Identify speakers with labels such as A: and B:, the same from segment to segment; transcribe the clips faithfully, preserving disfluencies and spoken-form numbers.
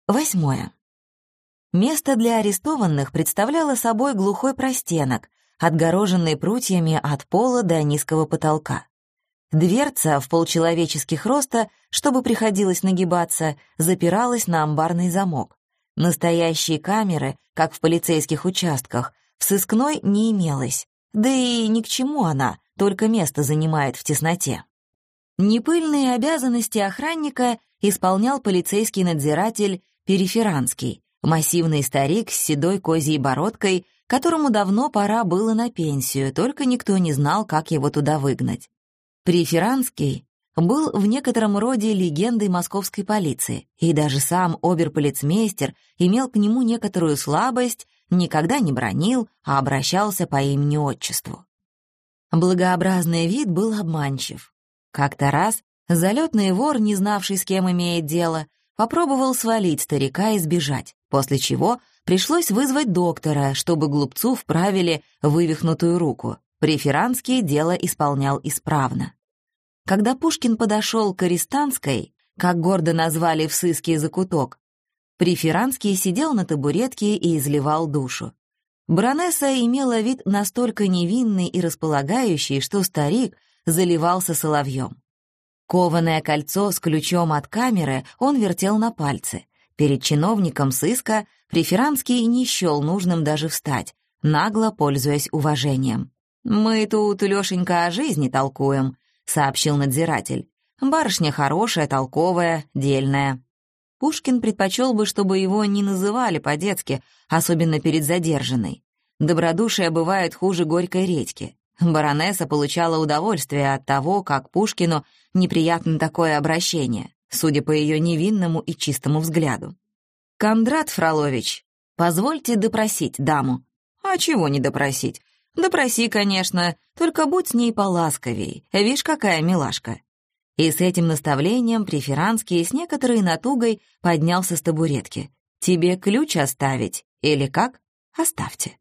A: Восьмое. Место для арестованных представляло собой глухой простенок, отгороженный прутьями от пола до низкого потолка. Дверца в полчеловеческих роста, чтобы приходилось нагибаться, запиралась на амбарный замок. Настоящей камеры, как в полицейских участках, в сыскной не имелось, да и ни к чему она, только место занимает в тесноте. Непыльные обязанности охранника исполнял полицейский надзиратель Периферанский, массивный старик с седой козьей бородкой, которому давно пора было на пенсию, только никто не знал, как его туда выгнать. Периферанский был в некотором роде легендой московской полиции, и даже сам оберполицмейстер имел к нему некоторую слабость, никогда не бранил, а обращался по имени-отчеству. Благообразный вид был обманчив. Как-то раз залетный вор, не знавший, с кем имеет дело, попробовал свалить старика и сбежать, после чего пришлось вызвать доктора, чтобы глупцу вправили вывихнутую руку. Периферанский дело исполнял исправно. Когда Пушкин подошел к Арестанской, как гордо назвали в сыске закуток, Периферанский сидел на табуретке и изливал душу. Баронесса имела вид настолько невинный и располагающий, что старик заливался соловьем. Кованое кольцо с ключом от камеры он вертел на пальце. Перед чиновником сыска Периферанский не счел нужным даже встать, нагло пользуясь уважением. «Мы тут, Лёшенька, о жизни толкуем», — сообщил надзиратель. «Барышня хорошая, толковая, дельная». Пушкин предпочел бы, чтобы его не называли по-детски, особенно перед задержанной. Добродушие бывает хуже горькой редьки. Баронесса получала удовольствие от того, как Пушкину неприятно такое обращение, судя по ее невинному и чистому взгляду. «Кондрат Фролович, позвольте допросить даму». «А чего не допросить? Допроси, конечно, только будь с ней поласковей, вишь, какая милашка». И с этим наставлением Периферанский с некоторой натугой поднялся с табуретки. «Тебе ключ оставить? Или как? Оставьте».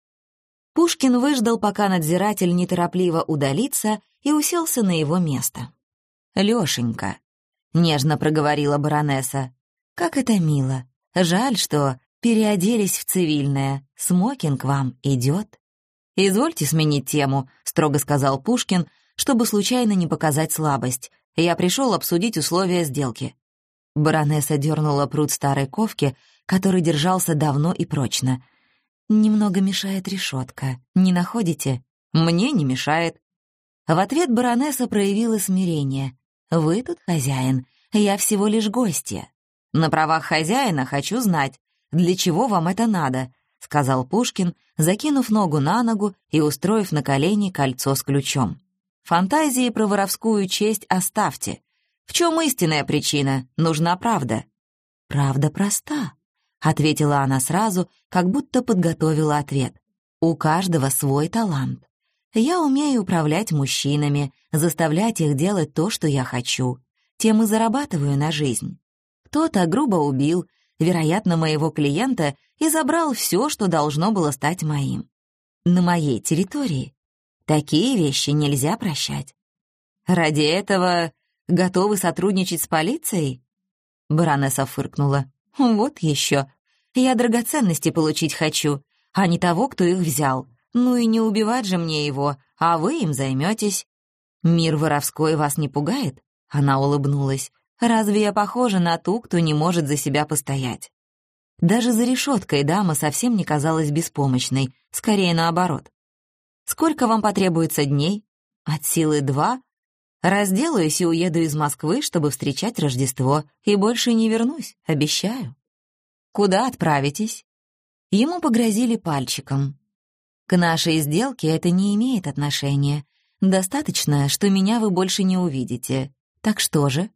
A: Пушкин выждал, пока надзиратель неторопливо удалится, и уселся на его место. «Лёшенька», — нежно проговорила баронесса, — «как это мило. Жаль, что переоделись в цивильное. Смокинг вам идёт». «Извольте сменить тему», — строго сказал Пушкин, чтобы случайно не показать слабость. «Я пришёл обсудить условия сделки». Баронесса дернула прут старой ковки, который держался давно и прочно. «Немного мешает решетка. Не находите?» «Мне не мешает». В ответ баронесса проявила смирение. «Вы тут хозяин, я всего лишь гостья. На правах хозяина хочу знать, для чего вам это надо», — сказал Пушкин, закинув ногу на ногу и устроив на колени кольцо с ключом. «Фантазии про воровскую честь оставьте. В чем истинная причина? Нужна правда». «Правда проста», — ответила она сразу, как будто подготовила ответ. «У каждого свой талант. Я умею управлять мужчинами, заставлять их делать то, что я хочу. Тем и зарабатываю на жизнь. Кто-то грубо убил, вероятно, моего клиента и забрал все, что должно было стать моим. На моей территории. Такие вещи нельзя прощать. Ради этого готовы сотрудничать с полицией?» Баронесса фыркнула. «Вот еще. Я драгоценности получить хочу, а не того, кто их взял. Ну и не убивать же мне его, а вы им займетесь. Мир воровской вас не пугает?» Она улыбнулась. «Разве я похожа на ту, кто не может за себя постоять?» Даже за решеткой дама совсем не казалась беспомощной, скорее наоборот. «Сколько вам потребуется дней?» «От силы два. Разделаюсь и уеду из Москвы, чтобы встречать Рождество, и больше не вернусь, обещаю». «Куда отправитесь?» Ему погрозили пальчиком. «К нашей сделке это не имеет отношения. Достаточно, что меня вы больше не увидите. Так что же?»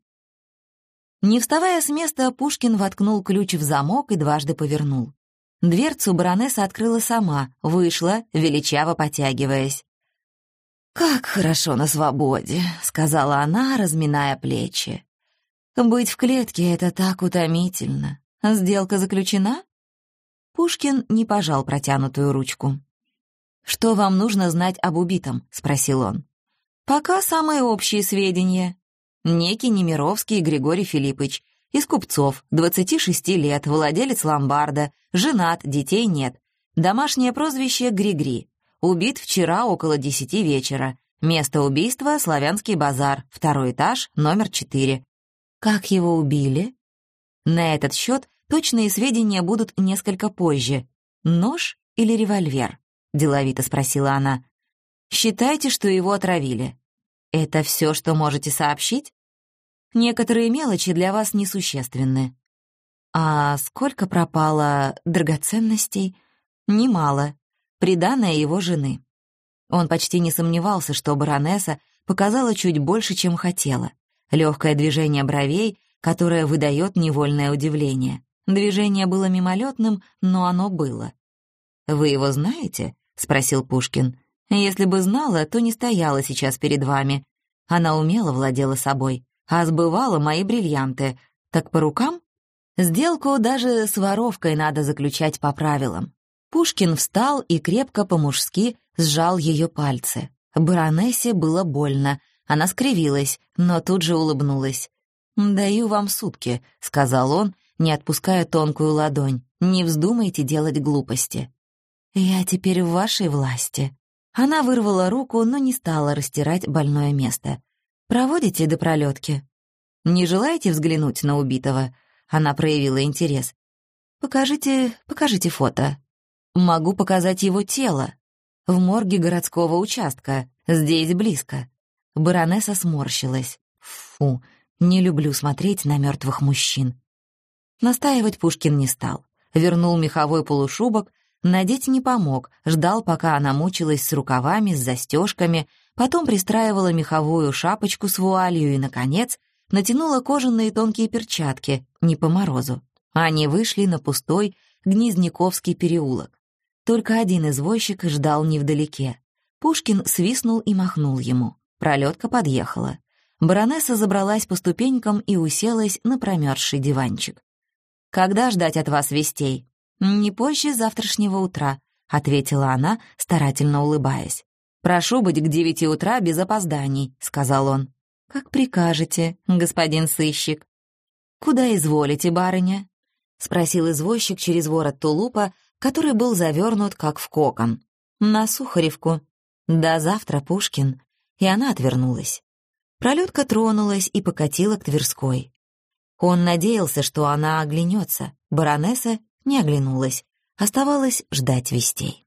A: Не вставая с места, Пушкин воткнул ключ в замок и дважды повернул. Дверцу баронесса открыла сама, вышла, величаво потягиваясь. «Как хорошо на свободе», — сказала она, разминая плечи. «Быть в клетке — это так утомительно. Сделка заключена?» Пушкин не пожал протянутую ручку. «Что вам нужно знать об убитом?» — спросил он. «Пока самые общие сведения. Некий Немировский Григорий Филиппович, Из купцов, двадцати шести лет, владелец ломбарда, женат, детей нет. Домашнее прозвище Гри-Гри. Убит вчера около десяти вечера. Место убийства — Славянский базар, второй этаж, номер четыре. Как его убили? На этот счет точные сведения будут несколько позже. Нож или револьвер? Деловито спросила она. Считайте, что его отравили. Это все, что можете сообщить? Некоторые мелочи для вас несущественны. А сколько пропало драгоценностей? Немало. Приданое его жены. Он почти не сомневался, что баронесса показала чуть больше, чем хотела. Легкое движение бровей, которое выдает невольное удивление. Движение было мимолетным, но оно было. «Вы его знаете?» — спросил Пушкин. «Если бы знала, то не стояла сейчас перед вами. Она умело владела собой, а сбывала мои бриллианты. Так по рукам? Сделку даже с воровкой надо заключать по правилам». Пушкин встал и крепко по-мужски сжал ее пальцы. Баронессе было больно. Она скривилась, но тут же улыбнулась. «Даю вам сутки», — сказал он, не отпуская тонкую ладонь. «Не вздумайте делать глупости». «Я теперь в вашей власти». Она вырвала руку, но не стала растирать больное место. «Проводите до пролетки?» «Не желаете взглянуть на убитого?» Она проявила интерес. «Покажите, покажите фото». «Могу показать его тело. В морге городского участка, здесь близко». Баронесса сморщилась. «Фу, не люблю смотреть на мертвых мужчин». Настаивать Пушкин не стал. Вернул меховой полушубок, надеть не помог, ждал, пока она мучилась с рукавами, с застежками, потом пристраивала меховую шапочку с вуалью и, наконец, натянула кожаные тонкие перчатки, не по морозу. Они вышли на пустой Гнезняковский переулок. Только один извозчик ждал невдалеке. Пушкин свистнул и махнул ему. Пролетка подъехала. Баронесса забралась по ступенькам и уселась на промерзший диванчик. «Когда ждать от вас вестей?» «Не позже завтрашнего утра», — ответила она, старательно улыбаясь. «Прошу быть к девяти утра без опозданий», — сказал он. «Как прикажете, господин сыщик». «Куда изволите, барыня?» — спросил извозчик через ворот тулупа, который был завернут, как в кокон. «На Сухаревку». «До завтра, Пушкин». И она отвернулась. Пролетка тронулась и покатила к Тверской. Он надеялся, что она оглянется. Баронесса не оглянулась. Оставалось ждать вестей.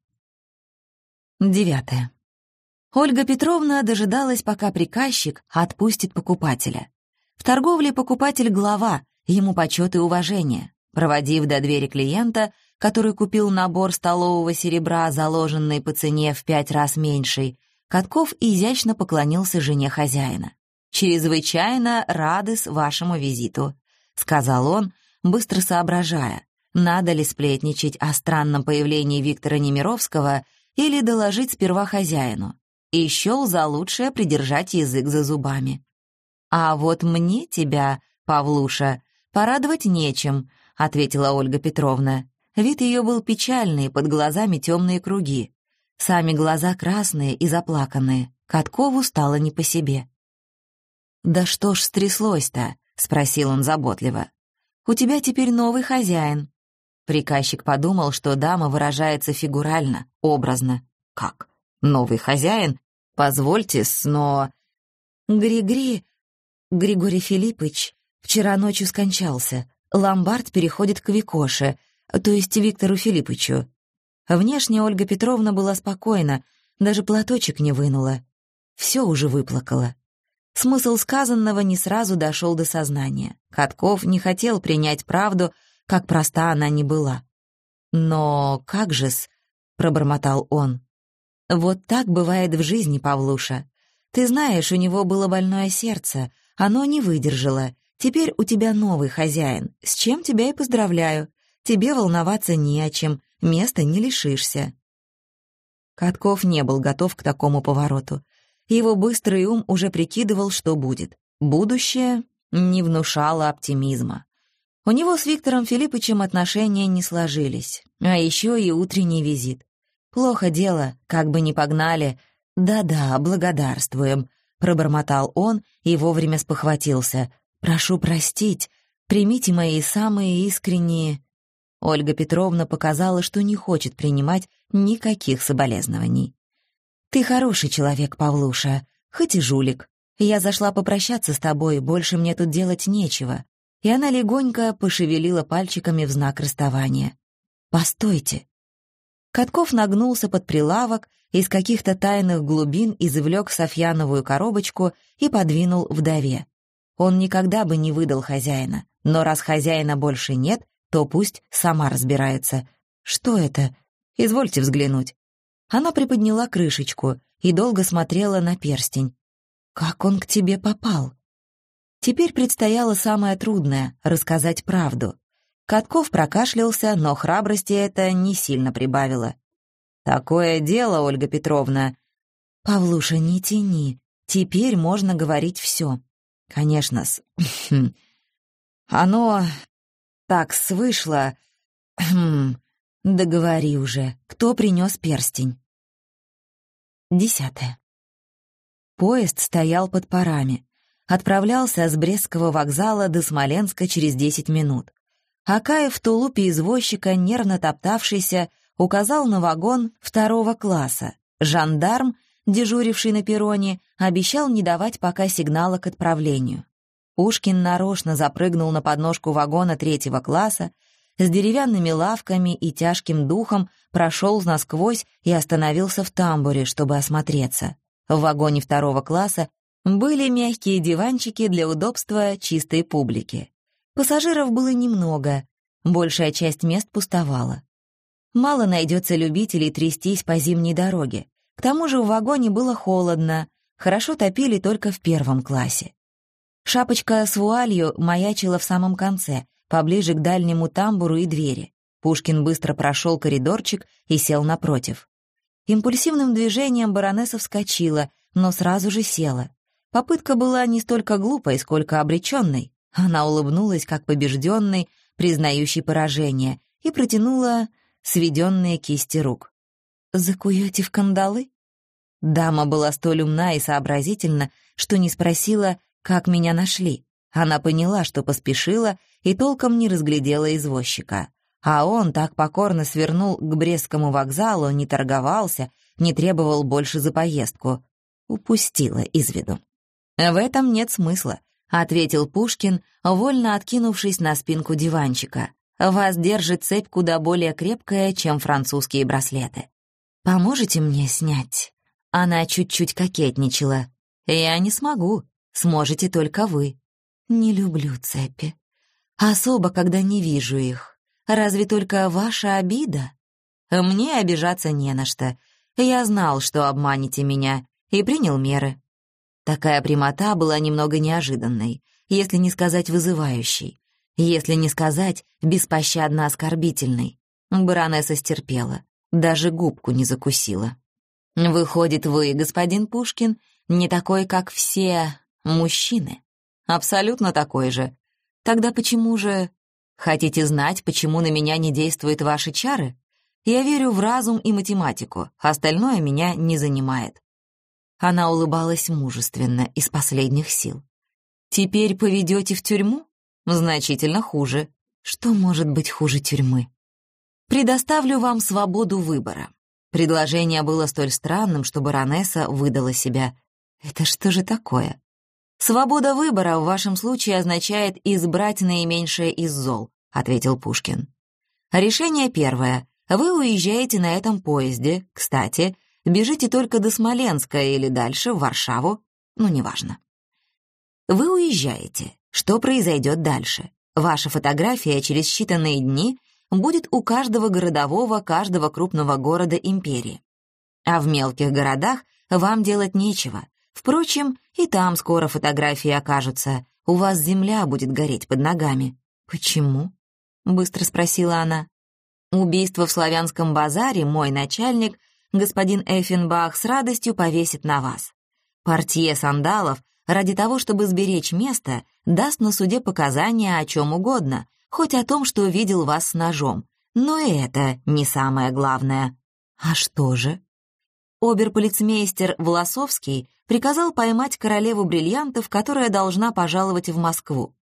A: Девятое. Ольга Петровна дожидалась, пока приказчик отпустит покупателя. В торговле покупатель — глава, ему почет и уважение. Проводив до двери клиента, который купил набор столового серебра, заложенный по цене в пять раз меньшей, Катков изящно поклонился жене хозяина. «Чрезвычайно рады с вашему визиту», — сказал он, быстро соображая, надо ли сплетничать о странном появлении Виктора Немировского или доложить сперва хозяину, и счел за лучшее придержать язык за зубами. «А вот мне тебя, Павлуша, порадовать нечем», — ответила Ольга Петровна. Вид ее был печальный, под глазами темные круги. Сами глаза красные и заплаканные. Каткову стало не по себе. «Да что ж стряслось-то?» — спросил он заботливо. «У тебя теперь новый хозяин». Приказчик подумал, что дама выражается фигурально, образно. «Как? Новый хозяин? Позвольте, но...» «Гри-Гри, Григорий Филиппович, вчера ночью скончался. Ломбард переходит к Викоше, то есть Виктору Филипповичу». Внешне Ольга Петровна была спокойна, даже платочек не вынула. Все уже выплакала. Смысл сказанного не сразу дошел до сознания. Катков не хотел принять правду, как проста она ни была. «Но как же-с?» — пробормотал он. «Вот так бывает в жизни, Павлуша. Ты знаешь, у него было больное сердце, оно не выдержало. Теперь у тебя новый хозяин, с чем тебя и поздравляю. Тебе волноваться не о чем, места не лишишься». Катков не был готов к такому повороту. Его быстрый ум уже прикидывал, что будет. Будущее не внушало оптимизма. У него с Виктором Филипповичем отношения не сложились, а еще и утренний визит. Плохо дело, как бы ни погнали. «Да-да, благодарствуем», — пробормотал он и вовремя спохватился. «Прошу простить, Примите мои самые искренние...» Ольга Петровна показала, что не хочет принимать никаких соболезнований. «Ты хороший человек, Павлуша, хоть и жулик. Я зашла попрощаться с тобой, больше мне тут делать нечего». И она легонько пошевелила пальчиками в знак расставания. «Постойте». Катков нагнулся под прилавок, из каких-то тайных глубин извлек софьяновую коробочку и подвинул вдове. Он никогда бы не выдал хозяина, но раз хозяина больше нет, то пусть сама разбирается. «Что это? Извольте взглянуть». Она приподняла крышечку и долго смотрела на перстень. «Как он к тебе попал?» Теперь предстояло самое трудное — рассказать правду. Катков прокашлялся, но храбрости это не сильно прибавило. «Такое дело, Ольга Петровна». «Павлуша, не тяни. Теперь можно говорить все. Конечно-с. Оно так свышло. Да говори уже, кто принес перстень?» Десятое. Поезд стоял под парами. Отправлялся с Брестского вокзала до Смоленска через десять минут. Акаев в тулупе извозчика, нервно топтавшийся, указал на вагон второго класса. Жандарм, дежуривший на перроне, обещал не давать пока сигнала к отправлению. Пушкин нарочно запрыгнул на подножку вагона третьего класса, с деревянными лавками и тяжким духом прошел насквозь и остановился в тамбуре, чтобы осмотреться. В вагоне второго класса были мягкие диванчики для удобства чистой публики. Пассажиров было немного, большая часть мест пустовала. Мало найдется любителей трястись по зимней дороге. К тому же в вагоне было холодно, хорошо топили только в первом классе. Шапочка с вуалью маячила в самом конце, поближе к дальнему тамбуру и двери. Пушкин быстро прошел коридорчик и сел напротив. Импульсивным движением баронесса вскочила, но сразу же села. Попытка была не столько глупой, сколько обреченной. Она улыбнулась, как побежденный, признающий поражение, и протянула сведенные кисти рук. «Закуете в кандалы?» Дама была столь умна и сообразительна, что не спросила, как меня нашли. Она поняла, что поспешила, и толком не разглядела извозчика. А он так покорно свернул к Брестскому вокзалу, не торговался, не требовал больше за поездку. Упустила из виду. «В этом нет смысла», — ответил Пушкин, вольно откинувшись на спинку диванчика. «Вас держит цепь куда более крепкая, чем французские браслеты. Поможете мне снять?» Она чуть-чуть кокетничала. «Я не смогу. Сможете только вы». «Не люблю цепи. Особо, когда не вижу их. Разве только ваша обида?» «Мне обижаться не на что. Я знал, что обманете меня, и принял меры». Такая прямота была немного неожиданной, если не сказать вызывающей, если не сказать беспощадно оскорбительной. Баронесса стерпела, даже губку не закусила. «Выходит, вы, господин Пушкин, не такой, как все мужчины?» «Абсолютно такой же. Тогда почему же...» «Хотите знать, почему на меня не действуют ваши чары? Я верю в разум и математику, остальное меня не занимает». Она улыбалась мужественно, из последних сил. «Теперь поведете в тюрьму? Значительно хуже. Что может быть хуже тюрьмы? Предоставлю вам свободу выбора». Предложение было столь странным, что баронесса выдала себя. «Это что же такое?» «Свобода выбора в вашем случае означает избрать наименьшее из зол», — ответил Пушкин. «Решение первое. Вы уезжаете на этом поезде, кстати, бежите только до Смоленска или дальше, в Варшаву, ну, неважно. Вы уезжаете. Что произойдет дальше? Ваша фотография через считанные дни будет у каждого городового каждого крупного города империи. А в мелких городах вам делать нечего. Впрочем, и там скоро фотографии окажутся. У вас земля будет гореть под ногами». «Почему?» — быстро спросила она. «Убийство в Славянском базаре мой начальник, господин Эффенбах, с радостью повесит на вас. Портье Сандалов, ради того, чтобы сберечь место, даст на суде показания о чем угодно, хоть о том, что видел вас с ножом. Но и это не самое главное». «А что же?» Оберполицмейстер Власовский приказал поймать королеву бриллиантов, которая должна пожаловать в Москву.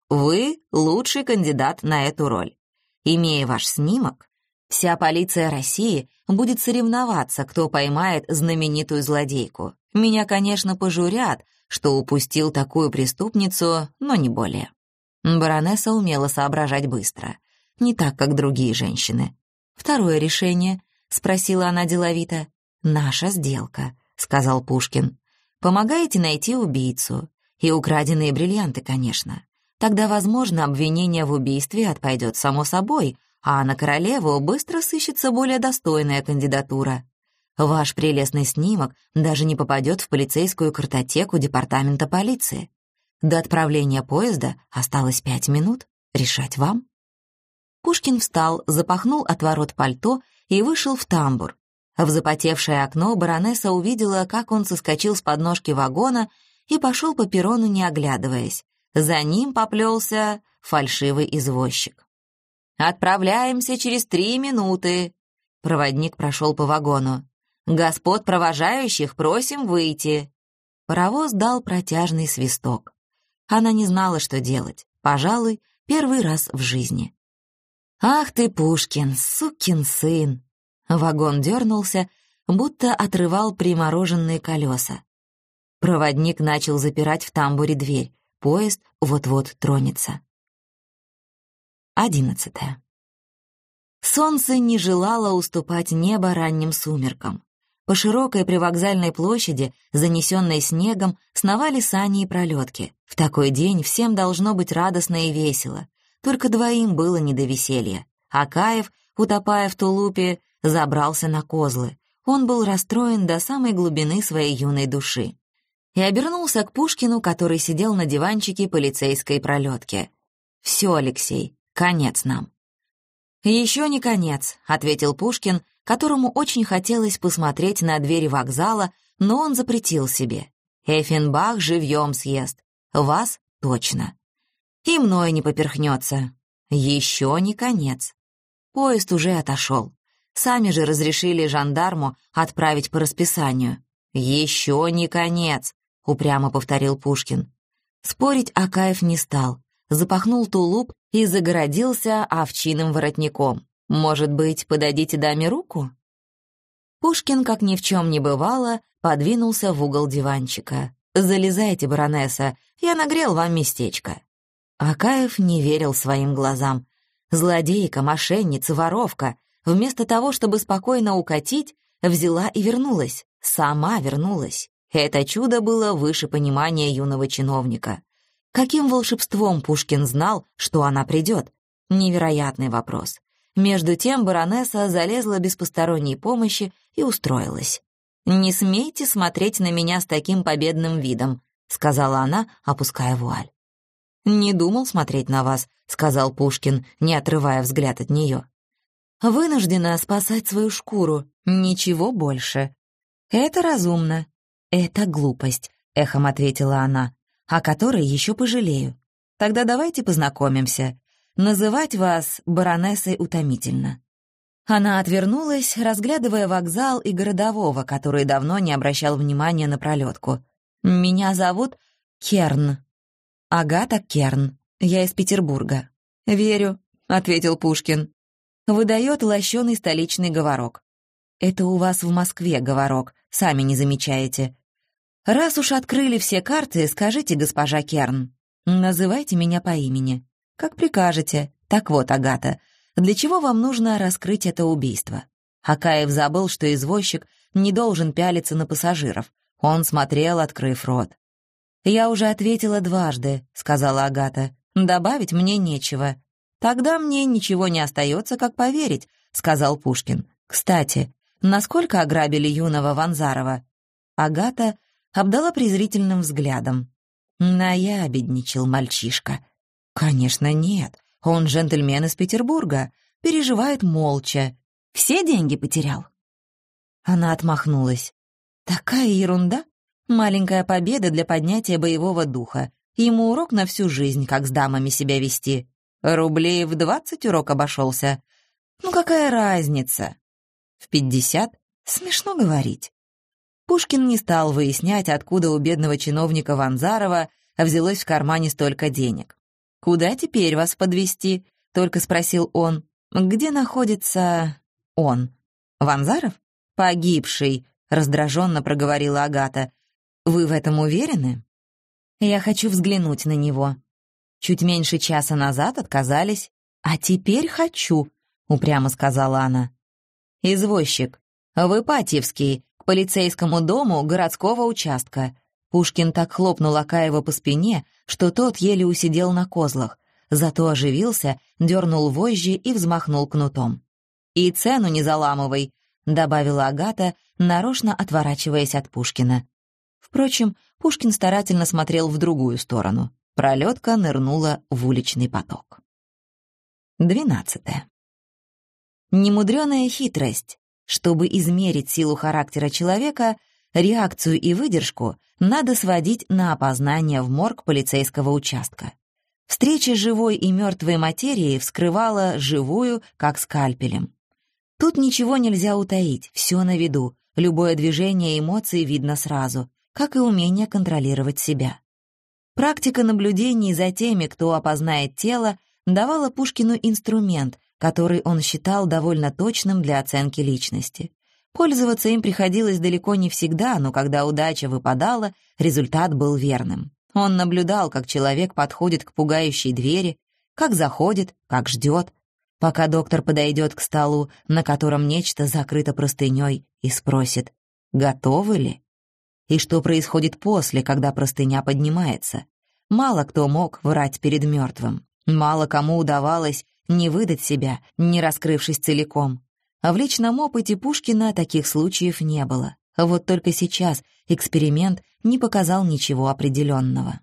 A: Вы лучший кандидат на эту роль. Имея ваш снимок, вся полиция России будет соревноваться, кто поймает знаменитую злодейку. Меня, конечно, пожурят, что упустил такую преступницу, но не более». Баронесса умела соображать быстро, не так, как другие женщины. «Второе решение?» — спросила она деловито. «Наша сделка», — сказал Пушкин. «Помогаете найти убийцу. И украденные бриллианты, конечно. Тогда, возможно, обвинение в убийстве отпадет само собой, а на королеву быстро сыщется более достойная кандидатура. Ваш прелестный снимок даже не попадет в полицейскую картотеку департамента полиции. До отправления поезда осталось пять минут. Решать вам». Пушкин встал, запахнул отворот пальто и вышел в тамбур. В запотевшее окно баронесса увидела, как он соскочил с подножки вагона и пошел по перрону, не оглядываясь. За ним поплелся фальшивый извозчик. «Отправляемся через три минуты», — проводник прошел по вагону. «Господ провожающих просим выйти». Паровоз дал протяжный свисток. Она не знала, что делать. Пожалуй, первый раз в жизни. «Ах ты, Пушкин, сукин сын!» Вагон дернулся, будто отрывал примороженные колеса. Проводник начал запирать в тамбуре дверь. Поезд вот-вот тронется. Одиннадцатое. Солнце не желало уступать небо ранним сумеркам. По широкой привокзальной площади, занесенной снегом, сновали сани и пролетки. В такой день всем должно быть радостно и весело. Только двоим было не до веселья. Акаев, утопая в тулупе, забрался на козлы. Он был расстроен до самой глубины своей юной души. И обернулся к Пушкину, который сидел на диванчике полицейской пролетки. «Все, Алексей, конец нам». «Еще не конец», — ответил Пушкин, которому очень хотелось посмотреть на двери вокзала, но он запретил себе. «Эффенбах живьем съест. Вас точно. И мной не поперхнется. Еще не конец». Поезд уже отошел. Сами же разрешили жандарму отправить по расписанию. «Еще не конец», — упрямо повторил Пушкин. Спорить Акаев не стал. Запахнул тулуп и загородился овчинным воротником. «Может быть, подадите даме руку?» Пушкин, как ни в чем не бывало, подвинулся в угол диванчика. «Залезайте, баронесса, я нагрел вам местечко». Акаев не верил своим глазам. Злодейка, мошенница, воровка, вместо того, чтобы спокойно укатить, взяла и вернулась. Сама вернулась. Это чудо было выше понимания юного чиновника. Каким волшебством Пушкин знал, что она придет? Невероятный вопрос. Между тем баронесса залезла без посторонней помощи и устроилась. «Не смейте смотреть на меня с таким победным видом», — сказала она, опуская вуаль. «Не думал смотреть на вас», — сказал Пушкин, не отрывая взгляд от нее. «Вынуждена спасать свою шкуру, ничего больше». «Это разумно». «Это глупость», — эхом ответила она, «о которой еще пожалею. Тогда давайте познакомимся. Называть вас баронессой утомительно». Она отвернулась, разглядывая вокзал и городового, который давно не обращал внимания на пролетку. «Меня зовут Керн. Агата Керн. Я из Петербурга». «Верю», — ответил Пушкин. Выдает лощеный столичный говорок. «Это у вас в Москве говорок, сами не замечаете. Раз уж открыли все карты, скажите, госпожа Керн, называйте меня по имени. Как прикажете. Так вот, Агата, для чего вам нужно раскрыть это убийство?» Акаев забыл, что извозчик не должен пялиться на пассажиров. Он смотрел, открыв рот. «Я уже ответила дважды», — сказала Агата. «Добавить мне нечего». «Тогда мне ничего не остается, как поверить», — сказал Пушкин. «Кстати, насколько ограбили юного Ванзарова?» Агата обдала презрительным взглядом. Наябедничал мальчишка. «Конечно, нет. Он джентльмен из Петербурга. Переживает молча. Все деньги потерял?» Она отмахнулась. «Такая ерунда. Маленькая победа для поднятия боевого духа. Ему урок на всю жизнь, как с дамами себя вести. Рублей в двадцать урок обошелся. Ну какая разница? В пятьдесят? Смешно говорить». Пушкин не стал выяснять, откуда у бедного чиновника Ванзарова взялось в кармане столько денег. «Куда теперь вас подвезти?» — только спросил он. «Где находится он? Ванзаров? Погибший», — раздраженно проговорила Агата. «Вы в этом уверены?» «Я хочу взглянуть на него». Чуть меньше часа назад отказались. «А теперь хочу», — упрямо сказала она. «Извозчик, в Ипатьевский, к полицейскому дому городского участка». Пушкин так хлопнул Акаева по спине, что тот еле усидел на козлах, зато оживился, дернул вожжи и взмахнул кнутом. «И цену не заламывай», — добавила Агата, нарочно отворачиваясь от Пушкина. Впрочем, Пушкин старательно смотрел в другую сторону. Пролетка нырнула в уличный поток. Двенадцатое. Немудреная хитрость. Чтобы измерить силу характера человека, реакцию и выдержку надо сводить на опознание в морг полицейского участка. Встреча живой и мертвой материи вскрывала живую, как скальпелем. Тут ничего нельзя утаить, все на виду, любое движение эмоций видно сразу, как и умение контролировать себя. Практика наблюдений за теми, кто опознает тело, давала Пушкину инструмент, который он считал довольно точным для оценки личности. Пользоваться им приходилось далеко не всегда, но когда удача выпадала, результат был верным. Он наблюдал, как человек подходит к пугающей двери, как заходит, как ждет, пока доктор подойдет к столу, на котором нечто закрыто простыней, и спросит «Готовы ли?». И что происходит после, когда простыня поднимается. Мало кто мог врать перед мертвым. Мало кому удавалось не выдать себя, не раскрывшись целиком. А в личном опыте Пушкина таких случаев не было. Вот только сейчас эксперимент не показал ничего определенного.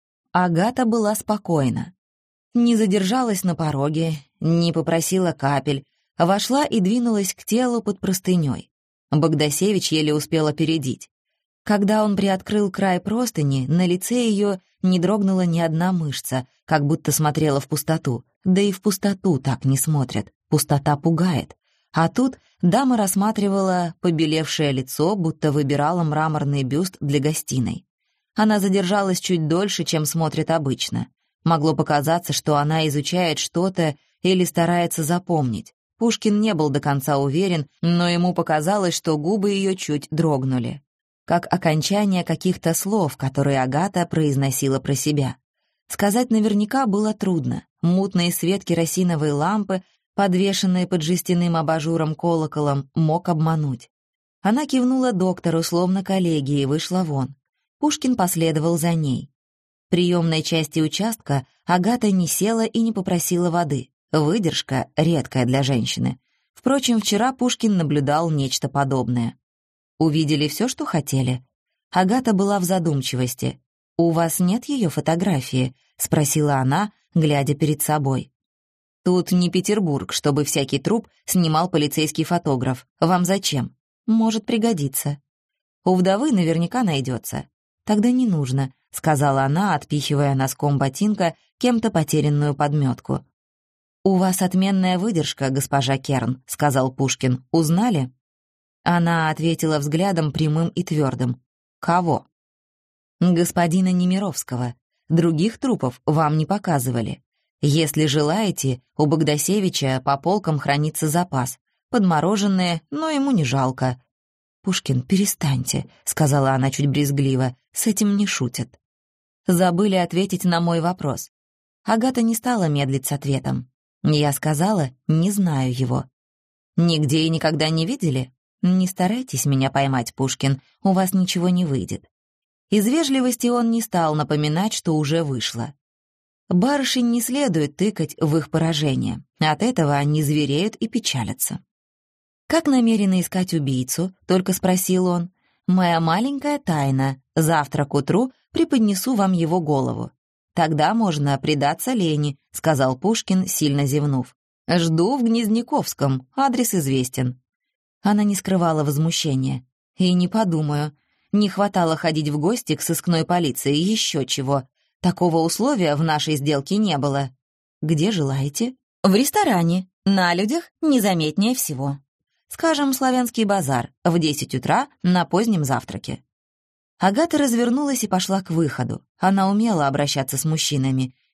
A: Агата была спокойна. Не задержалась на пороге, не попросила капель, вошла и двинулась к телу под простыней. Богдасевич еле успел опередить. Когда он приоткрыл край простыни, на лице ее не дрогнула ни одна мышца, как будто смотрела в пустоту. Да и в пустоту так не смотрят, пустота пугает. А тут дама рассматривала побелевшее лицо, будто выбирала мраморный бюст для гостиной. Она задержалась чуть дольше, чем смотрит обычно. Могло показаться, что она изучает что-то или старается запомнить. Пушкин не был до конца уверен, но ему показалось, что губы ее чуть дрогнули, как окончание каких-то слов, которые Агата произносила про себя. Сказать наверняка было трудно. Мутный свет керосиновой лампы, подвешенный под жестяным абажуром колоколом, мог обмануть. Она кивнула доктору, словно коллеге, и вышла вон. Пушкин последовал за ней. В приемной части участка Агата не села и не попросила воды. Выдержка редкая для женщины. Впрочем, вчера Пушкин наблюдал нечто подобное. Увидели все, что хотели. Агата была в задумчивости. «У вас нет ее фотографии?» — спросила она, глядя перед собой. «Тут не Петербург, чтобы всякий труп снимал полицейский фотограф. Вам зачем? Может пригодиться. У вдовы наверняка найдется. Тогда не нужно», — сказала она, отпихивая носком ботинка кем-то потерянную подметку. «У вас отменная выдержка, госпожа Керн», — сказал Пушкин. «Узнали?» Она ответила взглядом прямым и твердым. «Кого?» «Господина Немировского. Других трупов вам не показывали. Если желаете, у Богдасевича по полкам хранится запас. Подмороженные, но ему не жалко». «Пушкин, перестаньте», — сказала она чуть брезгливо, — «с этим не шутят». Забыли ответить на мой вопрос. Агата не стала медлить с ответом. Я сказала, не знаю его. «Нигде и никогда не видели?» «Не старайтесь меня поймать, Пушкин, у вас ничего не выйдет». Из вежливости он не стал напоминать, что уже вышло. Барышень не следует тыкать в их поражение. От этого они звереют и печалятся. «Как намерены искать убийцу?» — только спросил он. «Моя маленькая тайна. Завтра к утру преподнесу вам его голову. Тогда можно предаться лени», — сказал Пушкин, сильно зевнув. «Жду в Гнезняковском, адрес известен». Она не скрывала возмущения. «И не подумаю. Не хватало ходить в гости к сыскной полиции, еще чего. Такого условия в нашей сделке не было». «Где желаете?» «В ресторане. На людях незаметнее всего. Скажем, славянский базар, в десять утра на позднем завтраке». Агата развернулась и пошла к выходу. Она умела обращаться с мужчинами.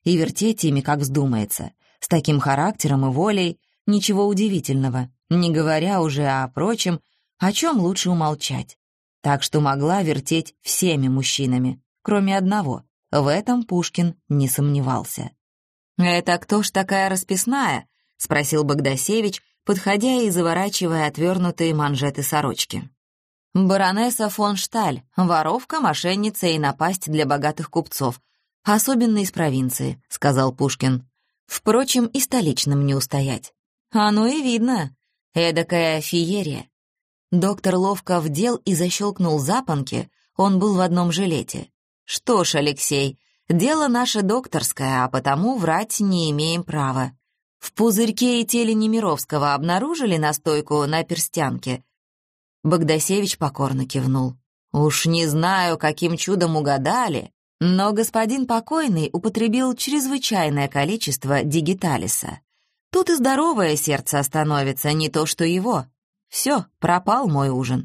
A: и вертеть ими, как вздумается. С таким характером и волей ничего удивительного, не говоря уже о прочем, о чем лучше умолчать. Так что могла вертеть всеми мужчинами, кроме одного. В этом Пушкин не сомневался. «Это кто ж такая расписная?» — спросил Богдасевич, подходя и заворачивая отвернутые манжеты сорочки. «Баронесса фон Шталь, воровка, мошенница и напасть для богатых купцов, особенно из провинции», — сказал Пушкин. «Впрочем, и столичным не устоять». «Оно и видно. Эдакая феерия». Доктор ловко вдел и защелкнул запонки, он был в одном жилете. «Что ж, Алексей, дело наше докторское, а потому врать не имеем права. В пузырьке и теле Немировского обнаружили настойку на перстянке?» Богдасевич покорно кивнул. «Уж не знаю, каким чудом угадали, но господин покойный употребил чрезвычайное количество дигиталиса. Тут и здоровое сердце остановится, не то что его. Все, пропал мой ужин».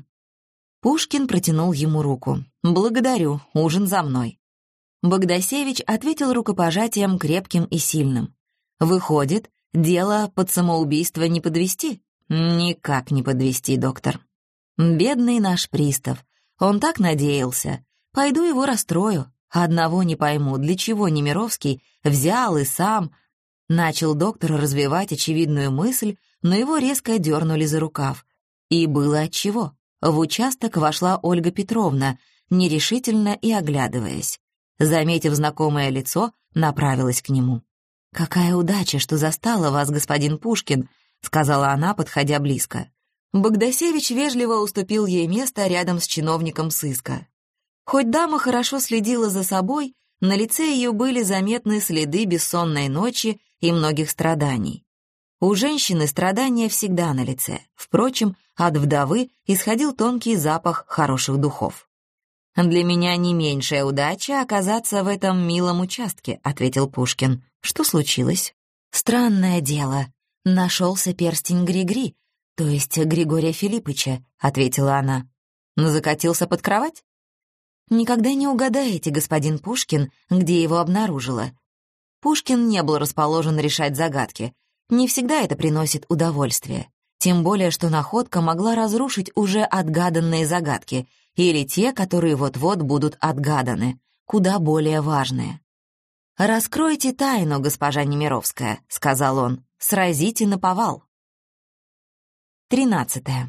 A: Пушкин протянул ему руку. «Благодарю, ужин за мной». Богдасевич ответил рукопожатием крепким и сильным. «Выходит, дело под самоубийство не подвести?» «Никак не подвести, доктор». «Бедный наш пристав. Он так надеялся. Пойду его расстрою. Одного не пойму, для чего Немировский взял и сам...» Начал доктор развивать очевидную мысль, но его резко дернули за рукав. И было отчего. В участок вошла Ольга Петровна, нерешительно и оглядываясь. Заметив знакомое лицо, направилась к нему. «Какая удача, что застала вас, господин Пушкин», — сказала она, подходя близко. Богдасевич вежливо уступил ей место рядом с чиновником сыска. Хоть дама хорошо следила за собой, на лице ее были заметны следы бессонной ночи и многих страданий. У женщины страдания всегда на лице. Впрочем, от вдовы исходил тонкий запах хороших духов. «Для меня не меньшая удача оказаться в этом милом участке», — ответил Пушкин. «Что случилось?» «Странное дело. Нашелся перстень Гри-Гри, то есть Григория Филиппыча», — ответила она. «Закатился под кровать?» «Никогда не угадаете, господин Пушкин, где его обнаружила». Пушкин не был расположен решать загадки. Не всегда это приносит удовольствие. Тем более, что находка могла разрушить уже отгаданные загадки или те, которые вот-вот будут отгаданы, куда более важные. «Раскройте тайну, госпожа Немировская», — сказал он, — «сразите наповал». Тринадцатое.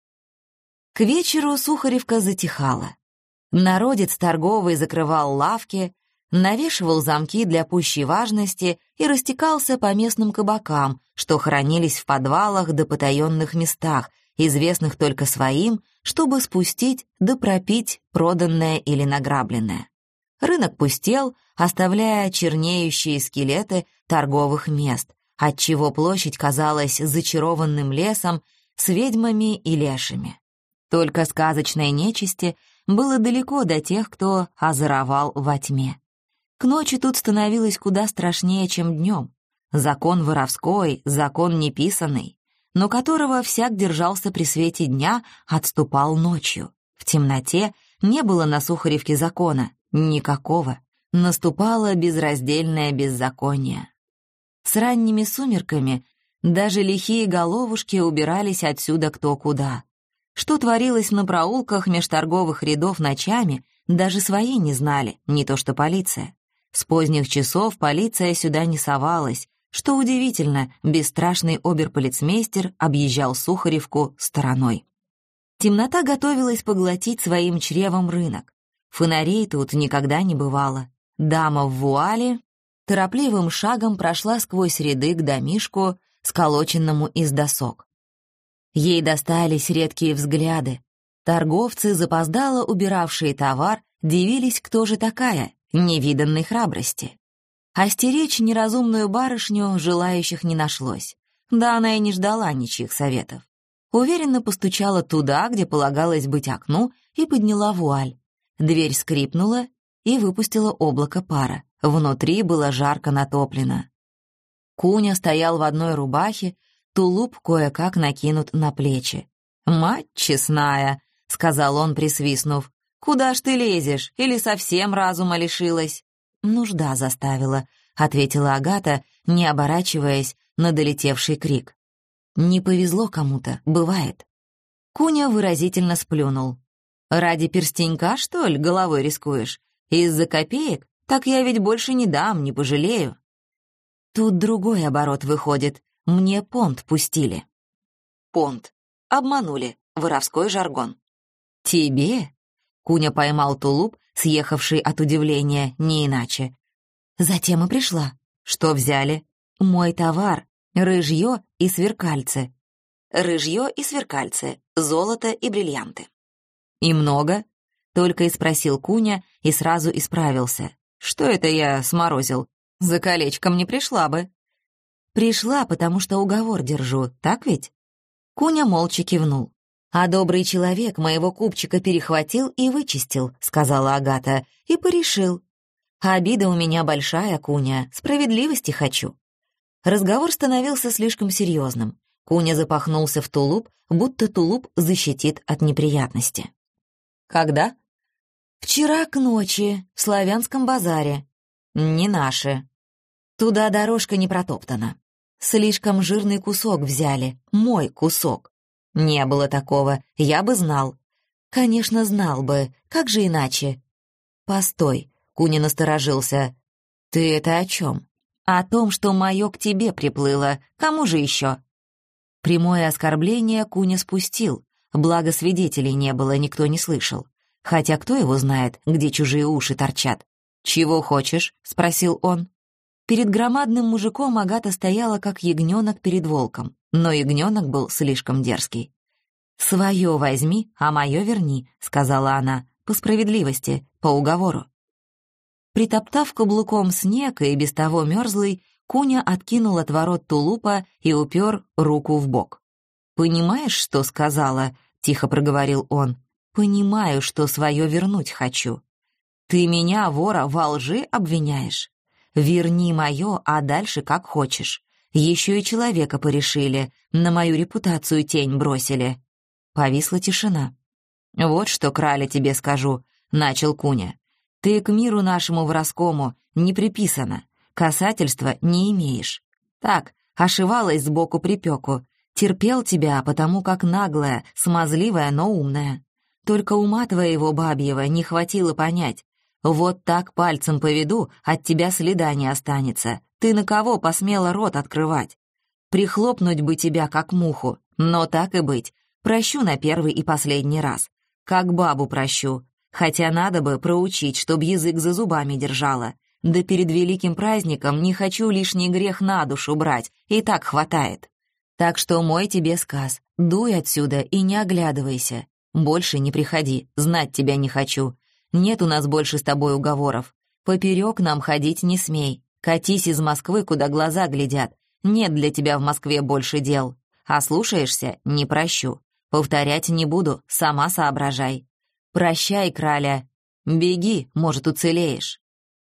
A: К вечеру Сухаревка затихала. Народец торговый закрывал лавки, навешивал замки для пущей важности и растекался по местным кабакам, что хранились в подвалах да потаенных местах, известных только своим, чтобы спустить да пропить проданное или награбленное. Рынок пустел, оставляя чернеющие скелеты торговых мест, отчего площадь казалась зачарованным лесом с ведьмами и лешими. Только сказочной нечисти было далеко до тех, кто озоровал во тьме. К ночи тут становилось куда страшнее, чем днем. Закон воровской, закон неписанный, но которого всяк держался при свете дня, отступал ночью. В темноте не было на Сухаревке закона, никакого. Наступало безраздельное беззаконие. С ранними сумерками даже лихие головушки убирались отсюда кто куда. Что творилось на проулках меж торговых рядов ночами, даже свои не знали, не то что полиция. С поздних часов полиция сюда не совалась. Что удивительно, бесстрашный оберполицмейстер объезжал Сухаревку стороной. Темнота готовилась поглотить своим чревом рынок. Фонарей тут никогда не бывало. Дама в вуале торопливым шагом прошла сквозь ряды к домишку, сколоченному из досок. Ей достались редкие взгляды. Торговцы, запоздало убиравшие товар, дивились, кто же такая, невиданной храбрости. Остеречь неразумную барышню желающих не нашлось. Да она и не ждала ничьих советов. Уверенно постучала туда, где полагалось быть окну, и подняла вуаль. Дверь скрипнула и выпустила облако пара. Внутри было жарко натоплено. Куня стоял в одной рубахе, тулуп кое-как накинут на плечи. «Мать честная», — сказал он, присвистнув, — «куда ж ты лезешь? Или совсем разума лишилась?» «Нужда заставила», — ответила Агата, не оборачиваясь на долетевший крик. «Не повезло кому-то, бывает». Куня выразительно сплюнул. «Ради перстенька, что ли, головой рискуешь? Из-за копеек? Так я ведь больше не дам, не пожалею». Тут другой оборот выходит. Мне понт пустили. Понт. Обманули. Воровской жаргон. «Тебе?» Куня поймал тулуп, съехавший от удивления, не иначе. Затем и пришла. Что взяли? Мой товар. Рыжье и сверкальце. Рыжье и сверкальце. Золото и бриллианты. «И много?» Только и спросил Куня и сразу исправился. «Что это я сморозил? За колечком не пришла бы». «Пришла, потому что уговор держу, так ведь?» Куня молча кивнул. «А добрый человек моего купчика перехватил и вычистил», — сказала Агата, — «и порешил. Обида у меня большая, Куня, справедливости хочу». Разговор становился слишком серьезным. Куня запахнулся в тулуп, будто тулуп защитит от неприятности. «Когда?» «Вчера к ночи, в Славянском базаре». «Не наши. Туда дорожка не протоптана. Слишком жирный кусок взяли, мой кусок». «Не было такого, я бы знал». «Конечно, знал бы, как же иначе?» «Постой», — Куня насторожился. «Ты это о чем?» «О том, что мое к тебе приплыло, кому же еще?» Прямое оскорбление Куня спустил, благо свидетелей не было, никто не слышал. Хотя кто его знает, где чужие уши торчат. «Чего хочешь?» — спросил он. Перед громадным мужиком Агата стояла, как ягненок перед волком, но ягненок был слишком дерзкий. «Свое возьми, а мое верни», — сказала она, — «по справедливости, по уговору». Притоптав каблуком снег и без того мерзлый, Куня откинул от ворот тулупа и упер руку в бок. «Понимаешь, что сказала?» — тихо проговорил он. «Понимаю, что свое вернуть хочу. Ты меня, вора, во лжи обвиняешь? Верни мое, а дальше как хочешь. Еще и человека порешили, на мою репутацию тень бросили». Повисла тишина. «Вот что, краля, тебе скажу», — начал Куня. «Ты к миру нашему воровскому не приписана, касательства не имеешь. Так, ошивалась сбоку припеку, терпел тебя, потому как наглая, смазливая, но умная. Только ума твоего бабьего не хватило понять. Вот так пальцем поведу, от тебя следа не останется. Ты на кого посмела рот открывать? Прихлопнуть бы тебя, как муху, но так и быть. Прощу на первый и последний раз. Как бабу прощу. Хотя надо бы проучить, чтоб язык за зубами держала. Да перед великим праздником не хочу лишний грех на душу брать, и так хватает. Так что мой тебе сказ. Дуй отсюда и не оглядывайся. Больше не приходи, знать тебя не хочу. Нет у нас больше с тобой уговоров. Поперек нам ходить не смей. Катись из Москвы, куда глаза глядят. Нет для тебя в Москве больше дел. А слушаешься — не прощу. Повторять не буду, сама соображай. Прощай, краля. Беги, может, уцелеешь».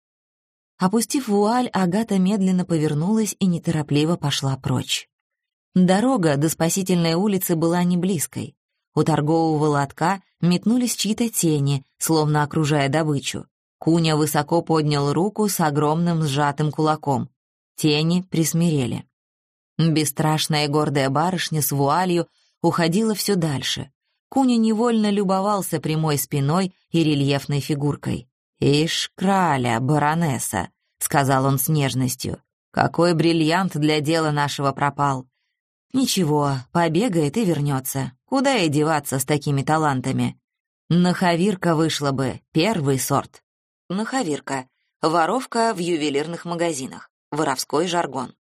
A: Опустив вуаль, Агата медленно повернулась и неторопливо пошла прочь. Дорога до Спасительной улицы была не близкой. У торгового лотка метнулись чьи-то тени, словно окружая добычу. Куня высоко поднял руку с огромным сжатым кулаком. Тени присмирели. Бесстрашная и гордая барышня с вуалью уходила все дальше. Куня невольно любовался прямой спиной и рельефной фигуркой. «Ишь, краля, баронесса», — сказал он с нежностью, — «какой бриллиант для дела нашего пропал». «Ничего, побегает и вернется. Куда и деваться с такими талантами? Нахавирка вышла бы, первый сорт». Нахавирка — воровка в ювелирных магазинах. Воровской жаргон.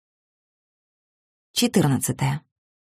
A: четырнадцатое.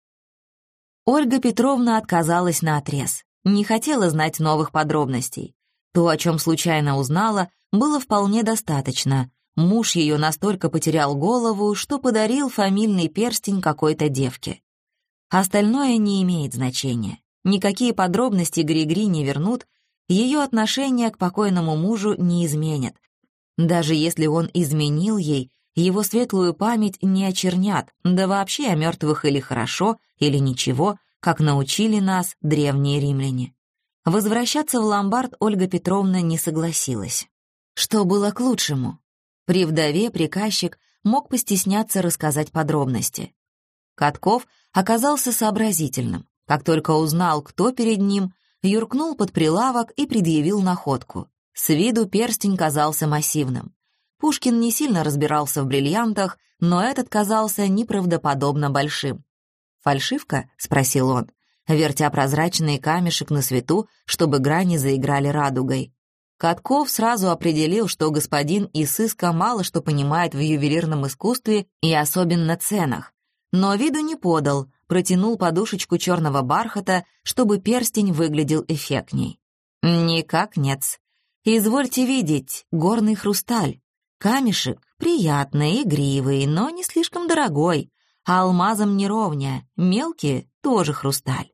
A: Ольга Петровна отказалась наотрез, не хотела знать новых подробностей. То, о чем случайно узнала, было вполне достаточно. Муж ее настолько потерял голову, что подарил фамильный перстень какой-то девке. Остальное не имеет значения. Никакие подробности Гри-Гри не вернут, ее отношение к покойному мужу не изменят. Даже если он изменил ей, его светлую память не очернят, да вообще о мертвых или хорошо, или ничего, как научили нас древние римляне. Возвращаться в ломбард Ольга Петровна не согласилась. Что было к лучшему? При вдове приказчик мог постесняться рассказать подробности. Катков оказался сообразительным. Как только узнал, кто перед ним, юркнул под прилавок и предъявил находку. С виду перстень казался массивным. Пушкин не сильно разбирался в бриллиантах, но этот казался неправдоподобно большим. «Фальшивка?» — спросил он, вертя прозрачный камешек на свету, чтобы грани заиграли радугой. Катков сразу определил, что господин из сыска мало что понимает в ювелирном искусстве и особенно ценах, но виду не подал, протянул подушечку черного бархата, чтобы перстень выглядел эффектней. «Никак нет. Извольте видеть, горный хрусталь. Камешек приятный, игривый, но не слишком дорогой, а алмазом не ровня, мелкий тоже хрусталь».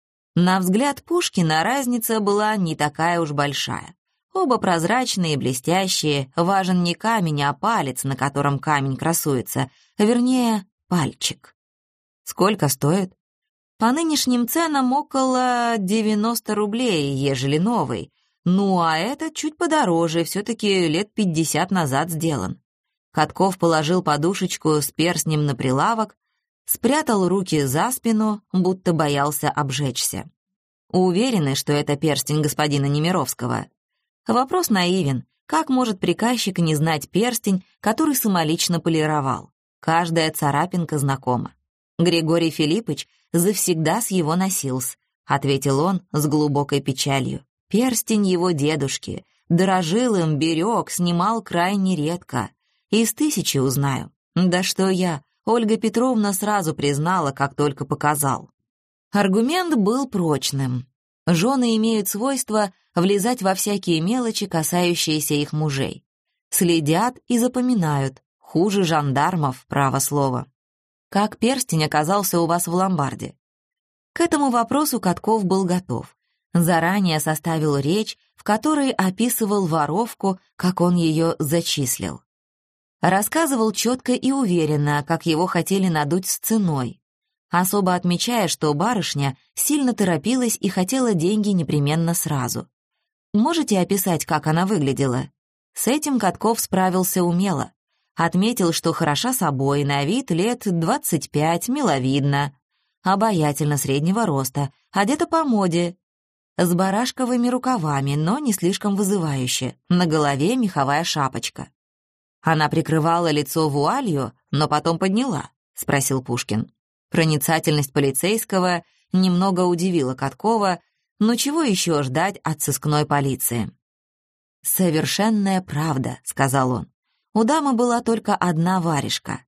A: На взгляд Пушкина разница была не такая уж большая. Оба прозрачные и блестящие, важен не камень, а палец, на котором камень красуется, вернее, пальчик. Сколько стоит? По нынешним ценам около девяносто рублей, ежели новый. Ну, а этот чуть подороже, все-таки лет пятьдесят назад сделан. Катков положил подушечку с перстнем на прилавок, спрятал руки за спину, будто боялся обжечься. Уверены, что это перстень господина Немировского? Вопрос наивен. Как может приказчик не знать перстень, который самолично полировал? Каждая царапинка знакома. Григорий Филиппович завсегда с его носился, ответил он с глубокой печалью. Перстень его дедушки. Дорожил им, берег, снимал крайне редко. Из тысячи узнаю. Да что я, Ольга Петровна сразу признала, как только показал. Аргумент был прочным. Жены имеют свойство влезать во всякие мелочи, касающиеся их мужей. Следят и запоминают, хуже жандармов, право слово. Как перстень оказался у вас в ломбарде? К этому вопросу Катков был готов. Заранее составил речь, в которой описывал воровку, как он ее зачислил. Рассказывал четко и уверенно, как его хотели надуть с ценой, особо отмечая, что барышня сильно торопилась и хотела деньги непременно сразу. Можете описать, как она выглядела? С этим Катков справился умело. Отметил, что хороша собой, на вид лет двадцать пять, миловидна, обаятельно среднего роста, одета по моде, с барашковыми рукавами, но не слишком вызывающе, на голове меховая шапочка. «Она прикрывала лицо вуалью, но потом подняла?» — спросил Пушкин. Проницательность полицейского немного удивила Каткова, но чего еще ждать от сыскной полиции? «Совершенная правда», — сказал он. У дамы была только одна варежка.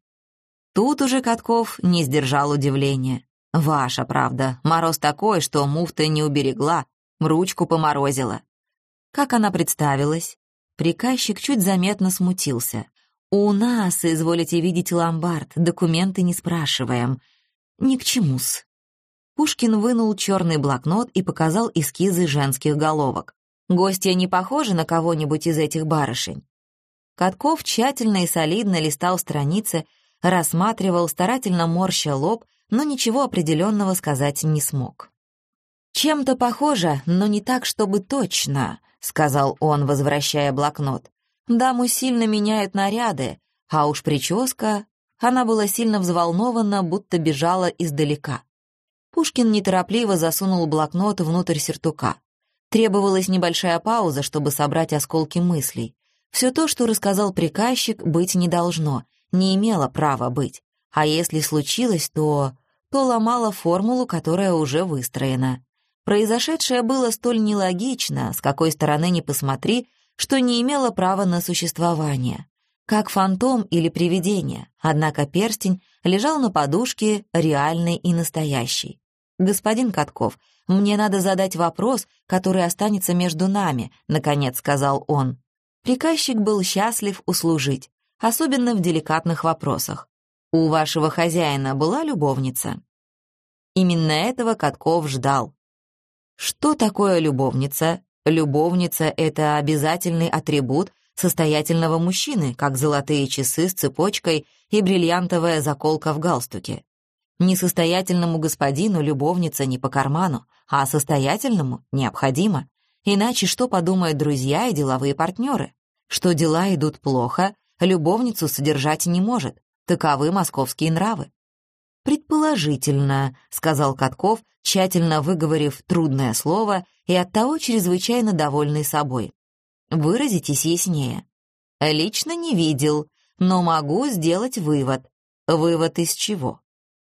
A: Тут уже Катков не сдержал удивления. «Ваша правда, мороз такой, что муфта не уберегла, ручку поморозила». Как она представилась? Приказчик чуть заметно смутился. «У нас, изволите видеть, ломбард, документы не спрашиваем. Ни к чему-с». Пушкин вынул черный блокнот и показал эскизы женских головок. «Гостья не похожа на кого-нибудь из этих барышень?» Катков тщательно и солидно листал страницы, рассматривал, старательно морща лоб, но ничего определенного сказать не смог. «Чем-то похоже, но не так, чтобы точно», — сказал он, возвращая блокнот. «Даму сильно меняют наряды, а уж прическа...» Она была сильно взволнована, будто бежала издалека. Пушкин неторопливо засунул блокнот внутрь сюртука. Требовалась небольшая пауза, чтобы собрать осколки мыслей. Все то, что рассказал приказчик, быть не должно, не имело права быть. А если случилось, то... то ломало формулу, которая уже выстроена. Произошедшее было столь нелогично, с какой стороны ни посмотри, что не имело права на существование. Как фантом или привидение, однако перстень лежал на подушке, реальный и настоящий. «Господин Катков, мне надо задать вопрос, который останется между нами», — наконец сказал он. Приказчик был счастлив услужить, особенно в деликатных вопросах. «У вашего хозяина была любовница?» Именно этого Катков ждал. Что такое любовница? Любовница — это обязательный атрибут состоятельного мужчины, как золотые часы с цепочкой и бриллиантовая заколка в галстуке. Несостоятельному господину любовница не по карману, а состоятельному необходимо. Иначе что подумают друзья и деловые партнеры? Что дела идут плохо, любовницу содержать не может. Таковы московские нравы. «Предположительно», — сказал Катков, тщательно выговорив трудное слово и оттого чрезвычайно довольный собой. «Выразитесь яснее». «Лично не видел, но могу сделать вывод». «Вывод из чего?»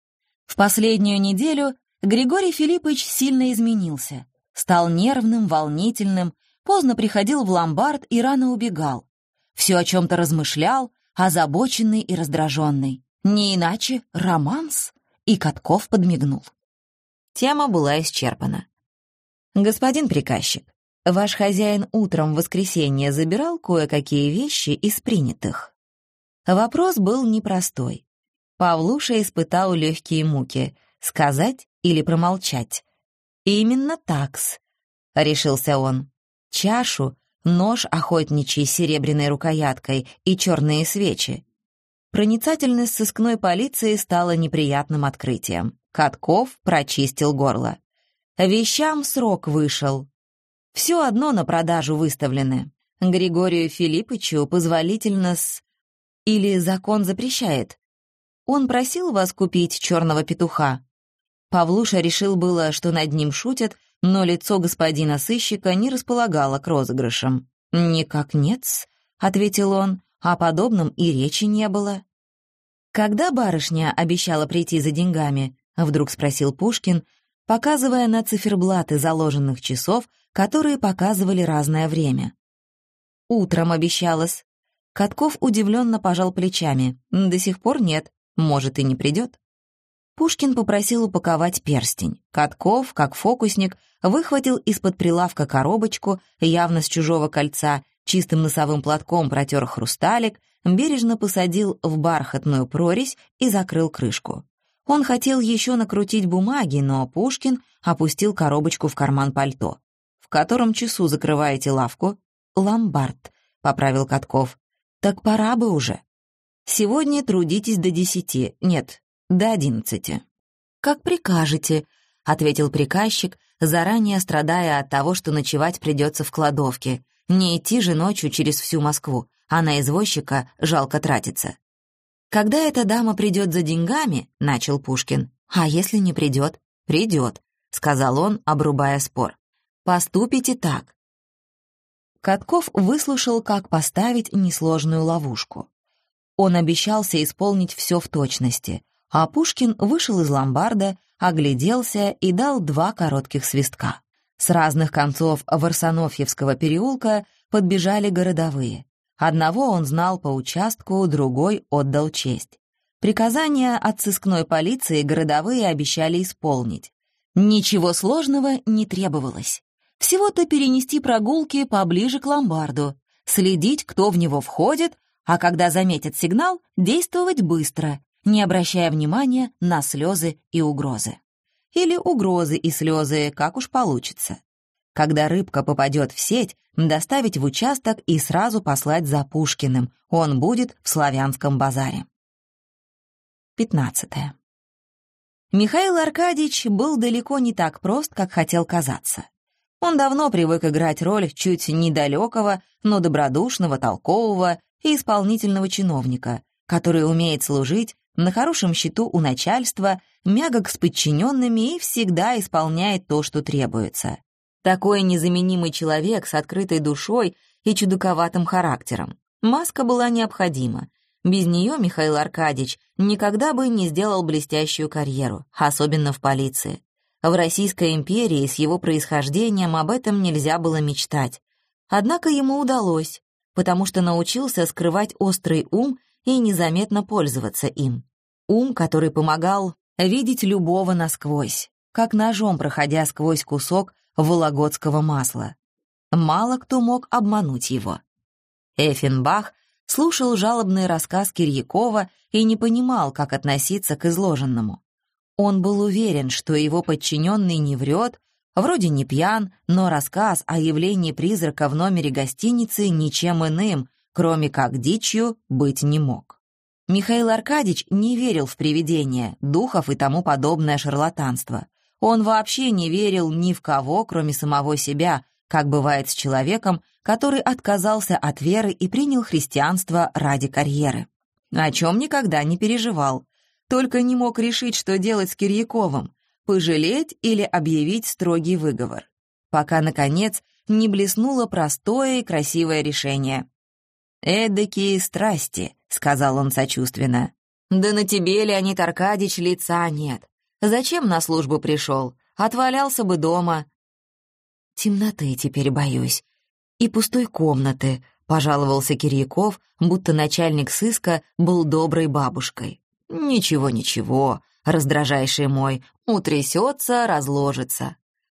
A: В последнюю неделю Григорий Филиппович сильно изменился. Стал нервным, волнительным, поздно приходил в ломбард и рано убегал. Все о чем-то размышлял, озабоченный и раздраженный. Не иначе романс. И Катков подмигнул. Тема была исчерпана. «Господин приказчик, ваш хозяин утром в воскресенье забирал кое-какие вещи из принятых». Вопрос был непростой. Павлуша испытал легкие муки. Сказать или промолчать? «Именно такс», — решился он. Чашу, нож охотничий с серебряной рукояткой и черные свечи. Проницательность сыскной полиции стала неприятным открытием. Катков прочистил горло. Вещам срок вышел. Все одно на продажу выставлены. Григорию Филиппычу позволительно с... Или закон запрещает? Он просил вас купить черного петуха? Павлуша решил было, что над ним шутят, но лицо господина сыщика не располагало к розыгрышам. «Никак нет-с», — ответил он, — «о подобном и речи не было». «Когда барышня обещала прийти за деньгами?» — вдруг спросил Пушкин, показывая на циферблаты заложенных часов, которые показывали разное время. «Утром обещалась». Катков удивленно пожал плечами. «До сих пор нет, может, и не придет». Пушкин попросил упаковать перстень. Катков, как фокусник, выхватил из-под прилавка коробочку, явно с чужого кольца, чистым носовым платком протер хрусталик, бережно посадил в бархатную прорезь и закрыл крышку. Он хотел еще накрутить бумаги, но Пушкин опустил коробочку в карман пальто. «В котором часу закрываете лавку?» «Ломбард», — поправил Катков. «Так пора бы уже». «Сегодня трудитесь до десяти, нет, до одиннадцати». «Как прикажете», — ответил приказчик, заранее страдая от того, что ночевать придется в кладовке. Не идти же ночью через всю Москву, а на извозчика жалко тратиться. «Когда эта дама придет за деньгами», — начал Пушкин. «А если не придет?» «Придет», — сказал он, обрубая спор. «Поступите так». Катков выслушал, как поставить несложную ловушку. Он обещался исполнить все в точности, а Пушкин вышел из ломбарда, огляделся и дал два коротких свистка. С разных концов Варсонофьевского переулка подбежали городовые. Одного он знал по участку, другой отдал честь. Приказания от сыскной полиции городовые обещали исполнить. Ничего сложного не требовалось. Всего-то перенести прогулки поближе к ломбарду, следить, кто в него входит, а когда заметят сигнал, действовать быстро, не обращая внимания на слезы и угрозы. Или угрозы и слезы, как уж получится. Когда рыбка попадет в сеть, доставить в участок и сразу послать за Пушкиным. Он будет в Славянском базаре. пятнадцатое. Михаил Аркадьевич был далеко не так прост, как хотел казаться. Он давно привык играть роль чуть недалекого, но добродушного, толкового и исполнительного чиновника, который умеет служить, на хорошем счету у начальства, мягок с подчиненными и всегда исполняет то, что требуется. Такой незаменимый человек с открытой душой и чудаковатым характером. Маска была необходима. Без нее Михаил Аркадьевич никогда бы не сделал блестящую карьеру, особенно в полиции. В Российской империи с его происхождением об этом нельзя было мечтать. Однако ему удалось, потому что научился скрывать острый ум и незаметно пользоваться им. Ум, который помогал видеть любого насквозь, как ножом проходя сквозь кусок вологодского масла. Мало кто мог обмануть его. Эффенбах слушал жалобный рассказ Кирьякова и не понимал, как относиться к изложенному. Он был уверен, что его подчиненный не врет, вроде не пьян, но рассказ о явлении призрака в номере гостиницы ничем иным, кроме как дичью, быть не мог. Михаил Аркадьевич не верил в привидения, духов и тому подобное шарлатанство. Он вообще не верил ни в кого, кроме самого себя, как бывает с человеком, который отказался от веры и принял христианство ради карьеры. О чем никогда не переживал. Только не мог решить, что делать с Кирьяковым — пожалеть или объявить строгий выговор. Пока, наконец, не блеснуло простое и красивое решение. «Эдакие страсти», — сказал он сочувственно. «Да на тебе, Леонид Аркадьевич, лица нет. Зачем на службу пришел? Отвалялся бы дома». «Темноты теперь боюсь. И пустой комнаты», — пожаловался Кирьяков, будто начальник сыска был доброй бабушкой. «Ничего, ничего, раздражайший мой, утрясется, разложится».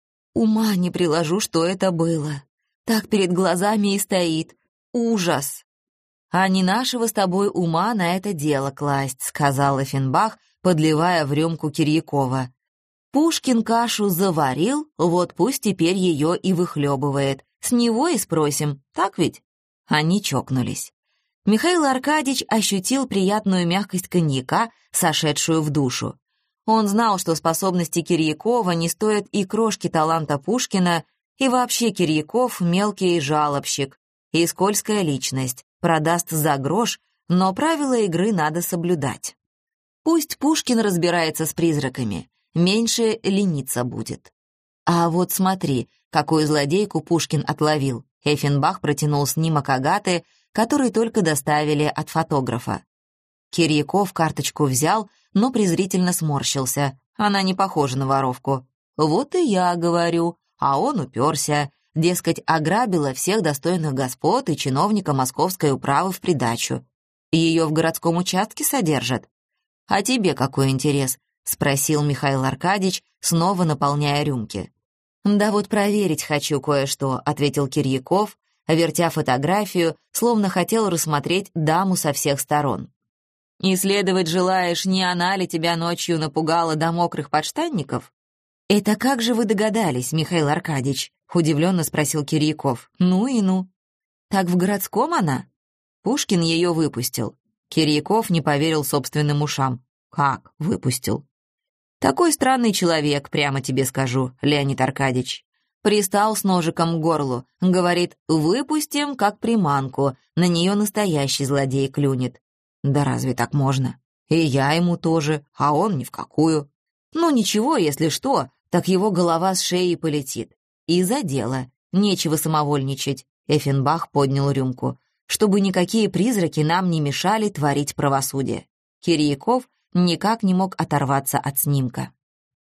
A: «Ума не приложу, что это было. Так перед глазами и стоит. Ужас!» «А не нашего с тобой ума на это дело класть», — сказал Эффенбах, подливая в рюмку Кирьякова. «Пушкин кашу заварил, вот пусть теперь ее и выхлебывает. С него и спросим, так ведь?» Они чокнулись. Михаил Аркадьевич ощутил приятную мягкость коньяка, сошедшую в душу. Он знал, что способности Кирьякова не стоят и крошки таланта Пушкина, и вообще Кирьяков — мелкий жалобщик и скользкая личность, продаст за грош, но правила игры надо соблюдать. Пусть Пушкин разбирается с призраками, меньше лениться будет. А вот смотри, какую злодейку Пушкин отловил. Эффенбах протянул снимок Агаты, который только доставили от фотографа. Кирьяков карточку взял, но презрительно сморщился. Она не похожа на воровку. «Вот и я говорю», а он уперся. Дескать, ограбила всех достойных господ и чиновника московской управы в придачу. Ее в городском участке содержат. «А тебе какой интерес?» — спросил Михаил Аркадьевич, снова наполняя рюмки. «Да вот проверить хочу кое-что», — ответил Кирьяков, вертя фотографию, словно хотел рассмотреть даму со всех сторон. «Исследовать желаешь, не она ли тебя ночью напугала до мокрых подштанников?» «Это как же вы догадались, Михаил Аркадьевич?» — удивленно спросил Кирьяков. «Ну и ну. Так в городском она?» Пушкин ее выпустил. Кирьяков не поверил собственным ушам. «Как выпустил?» «Такой странный человек, прямо тебе скажу, Леонид Аркадьевич. Пристал с ножиком к горлу, говорит, выпустим, как приманку, на нее настоящий злодей клюнет. Да разве так можно? И я ему тоже, а он ни в какую. Ну ничего, если что, так его голова с шеи полетит. И за дело, нечего самовольничать». Эффенбах поднял рюмку. «Чтобы никакие призраки нам не мешали творить правосудие». Кирьяков никак не мог оторваться от снимка.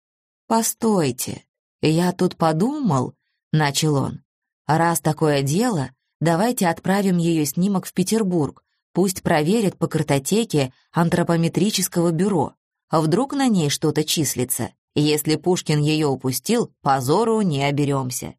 A: «Постойте, я тут подумал», — начал он. «Раз такое дело, давайте отправим ее снимок в Петербург, пусть проверят по картотеке антропометрического бюро. А вдруг на ней что-то числится? Если Пушкин ее упустил, позору не оберемся».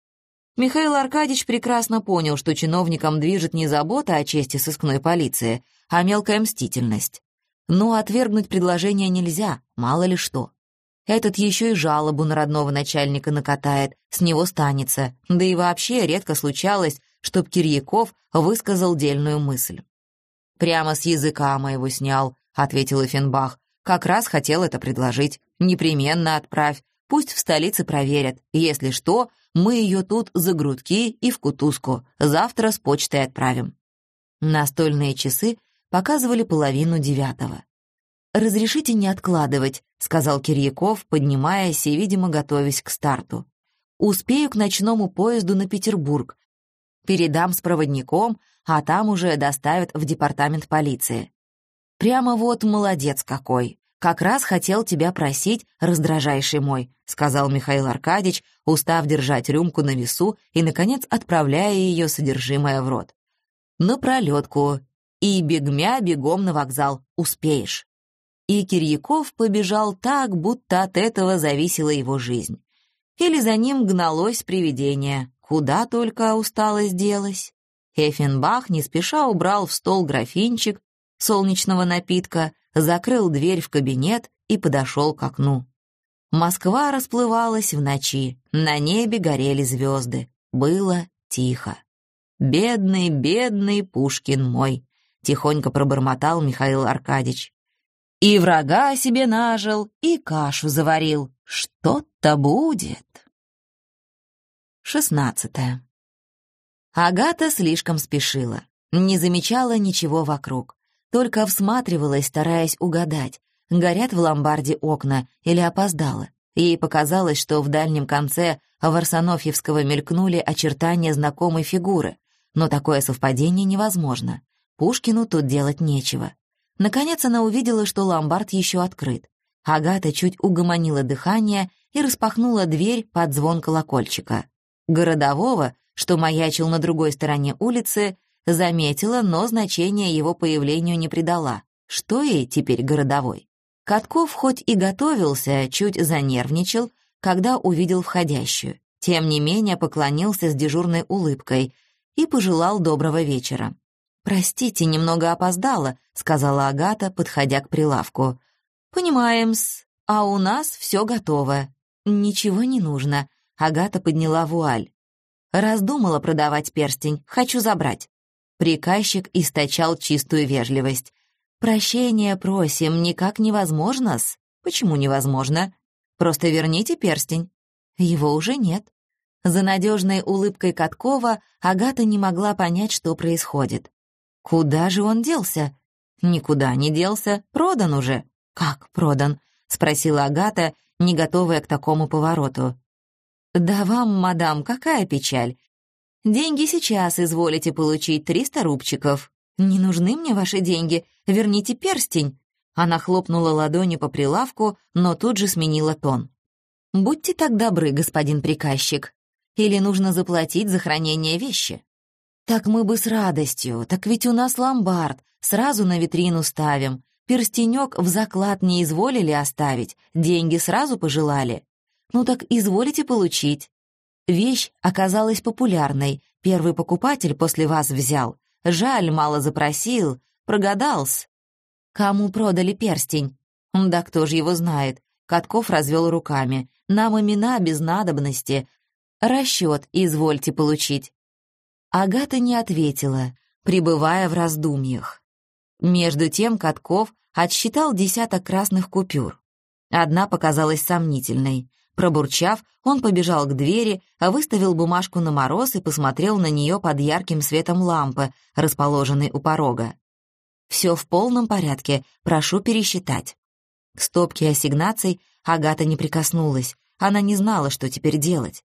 A: Михаил Аркадьевич прекрасно понял, что чиновникам движет не забота о чести сыскной полиции, а мелкая мстительность. Но отвергнуть предложение нельзя, мало ли что. Этот еще и жалобу на родного начальника накатает, с него станется, да и вообще редко случалось, чтоб Кирьяков высказал дельную мысль. «Прямо с языка моего снял», — ответил Эффенбах. «Как раз хотел это предложить. Непременно отправь, пусть в столице проверят. Если что, мы ее тут за грудки и в кутузку. Завтра с почтой отправим». Настольные часы показывали половину девятого. «Разрешите не откладывать», — сказал Кирьяков, поднимаясь и, видимо, готовясь к старту. «Успею к ночному поезду на Петербург. Передам с проводником, а там уже доставят в департамент полиции». «Прямо вот молодец какой. Как раз хотел тебя просить, раздражайший мой», — сказал Михаил Аркадьевич, устав держать рюмку на весу и, наконец, отправляя ее содержимое в рот. «На пролетку. И бегмя бегом на вокзал. Успеешь». И Кирьяков побежал так, будто от этого зависела его жизнь. Или за ним гналось привидение, куда только усталость делась. Эффенбах не спеша убрал в стол графинчик солнечного напитка, закрыл дверь в кабинет и подошел к окну. Москва расплывалась в ночи, на небе горели звезды. Было тихо. «Бедный, бедный Пушкин мой», — тихонько пробормотал Михаил Аркадьевич. «И врага себе нажил, и кашу заварил. Что-то будет». Шестнадцатое. Агата слишком спешила, не замечала ничего вокруг, только всматривалась, стараясь угадать, горят в ломбарде окна или опоздала. Ей показалось, что в дальнем конце Варсонофьевского мелькнули очертания знакомой фигуры, но такое совпадение невозможно. Пушкину тут делать нечего. Наконец она увидела, что ломбард еще открыт. Агата чуть угомонила дыхание и распахнула дверь под звон колокольчика. Городового, что маячил на другой стороне улицы, заметила, но значения его появлению не придала. Что ей теперь городовой? Катков хоть и готовился, чуть занервничал, когда увидел входящую, тем не менее поклонился с дежурной улыбкой и пожелал доброго вечера. «Простите, немного опоздала», — сказала Агата, подходя к прилавку. «Понимаем-с, а у нас все готово». «Ничего не нужно», — Агата подняла вуаль. «Раздумала продавать перстень, хочу забрать». Приказчик источал чистую вежливость. «Прощения просим, никак невозможно-с». «Почему невозможно? Просто верните перстень». Его уже нет. За надежной улыбкой Каткова Агата не могла понять, что происходит. Куда же он делся? Никуда не делся, продан уже. «Как продан?» — спросила Агата, не готовая к такому повороту. «Да вам, мадам, какая печаль? Деньги сейчас изволите получить триста рубчиков. Не нужны мне ваши деньги, верните перстень». Она хлопнула ладонью по прилавку, но тут же сменила тон. «Будьте так добры, господин приказчик. Или нужно заплатить за хранение вещи?» «Так мы бы с радостью, так ведь у нас ломбард, сразу на витрину ставим. Перстенек в заклад не изволили оставить, деньги сразу пожелали. Ну так изволите получить». Вещь оказалась популярной, первый покупатель после вас взял. Жаль, мало запросил, прогадался. «Кому продали перстень?» «Да кто ж его знает?» Катков развел руками. «Нам имена без надобности. Расчет извольте получить». Агата не ответила, пребывая в раздумьях. Между тем Катков отсчитал десяток красных купюр. Одна показалась сомнительной. Пробурчав, он побежал к двери, выставил бумажку на мороз и посмотрел на нее под ярким светом лампы, расположенной у порога. «Все в полном порядке, прошу пересчитать». К стопке ассигнаций Агата не прикоснулась, она не знала, что теперь делать.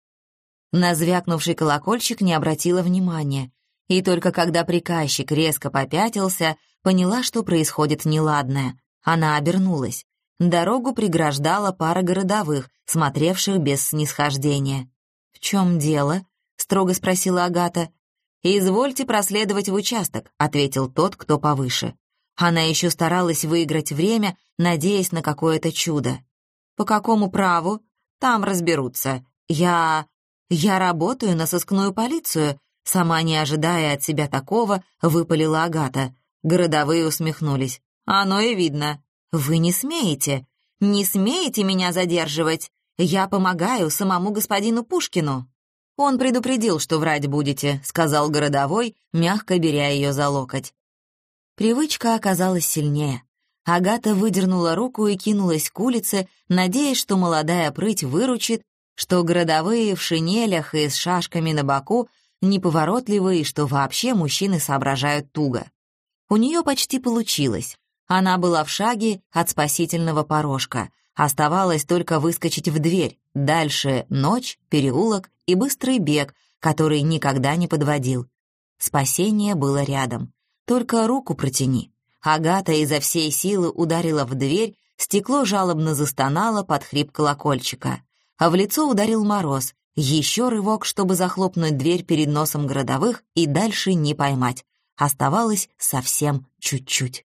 A: На звякнувший колокольчик не обратила внимания, и только когда приказчик резко попятился, поняла, что происходит неладное. Она обернулась. Дорогу преграждала пара городовых, смотревших без снисхождения. «В чем дело?» — строго спросила Агата. «Извольте проследовать в участок», — ответил тот, кто повыше. Она еще старалась выиграть время, надеясь на какое-то чудо. «По какому праву? Там разберутся. Я... я работаю на сыскную полицию», — сама не ожидая от себя такого, выпалила Агата. Городовые усмехнулись. «Оно и видно. Вы не смеете. Не смеете меня задерживать. Я помогаю самому господину Пушкину». «Он предупредил, что врать будете», — сказал городовой, мягко беря ее за локоть. Привычка оказалась сильнее. Агата выдернула руку и кинулась к улице, надеясь, что молодая прыть выручит, что городовые в шинелях и с шашками на боку неповоротливые, и что вообще мужчины соображают туго. У нее почти получилось. Она была в шаге от спасительного порожка. Оставалось только выскочить в дверь. Дальше ночь, переулок и быстрый бег, который никогда не подводил. Спасение было рядом. Только руку протяни. Агата изо всей силы ударила в дверь, стекло жалобно застонало под хрип колокольчика. А в лицо ударил мороз. Еще рывок, чтобы захлопнуть дверь перед носом городовых и дальше не поймать. Оставалось совсем чуть-чуть.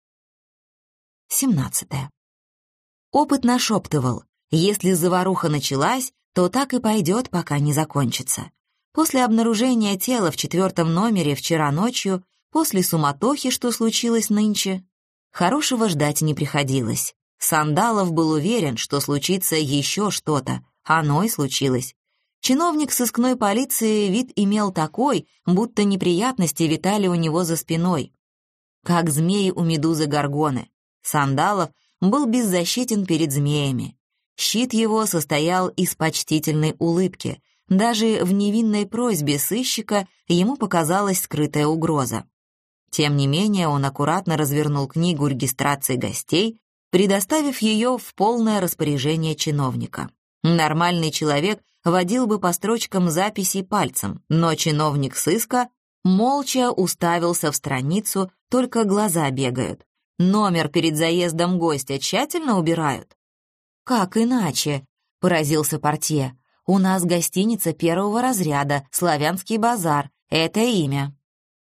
A: семнадцатое. Опыт нашептывал, если заваруха началась, то так и пойдет, пока не закончится. После обнаружения тела в четвертом номере вчера ночью, после суматохи, что случилось нынче, хорошего ждать не приходилось. Сандалов был уверен, что случится еще что-то. Оно и случилось. Чиновник сыскной полиции вид имел такой, будто неприятности витали у него за спиной, как змеи у медузы Горгоны. Сандалов был беззащитен перед змеями. Щит его состоял из почтительной улыбки, Даже в невинной просьбе сыщика ему показалась скрытая угроза. Тем не менее, он аккуратно развернул книгу регистрации гостей, предоставив ее в полное распоряжение чиновника. Нормальный человек водил бы по строчкам записей пальцем, но чиновник сыска молча уставился в страницу, только глаза бегают. Номер перед заездом гостя тщательно убирают. «Как иначе?» — поразился портье. «У нас гостиница первого разряда, Славянский базар. Это имя».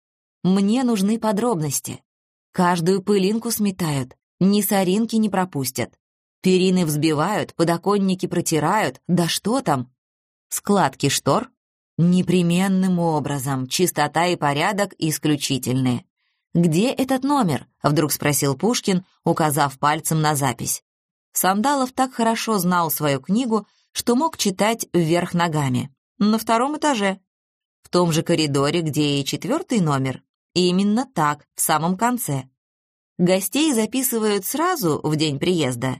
A: «Мне нужны подробности. Каждую пылинку сметают, ни соринки не пропустят. Перины взбивают, подоконники протирают, да что там? Складки штор? Непременным образом, чистота и порядок исключительные. «Где этот номер?» — вдруг спросил Пушкин, указав пальцем на запись. Сандалов так хорошо знал свою книгу, что мог читать вверх ногами. На втором этаже. В том же коридоре, где и четвертый номер. И именно так, в самом конце. Гостей записывают сразу в день приезда.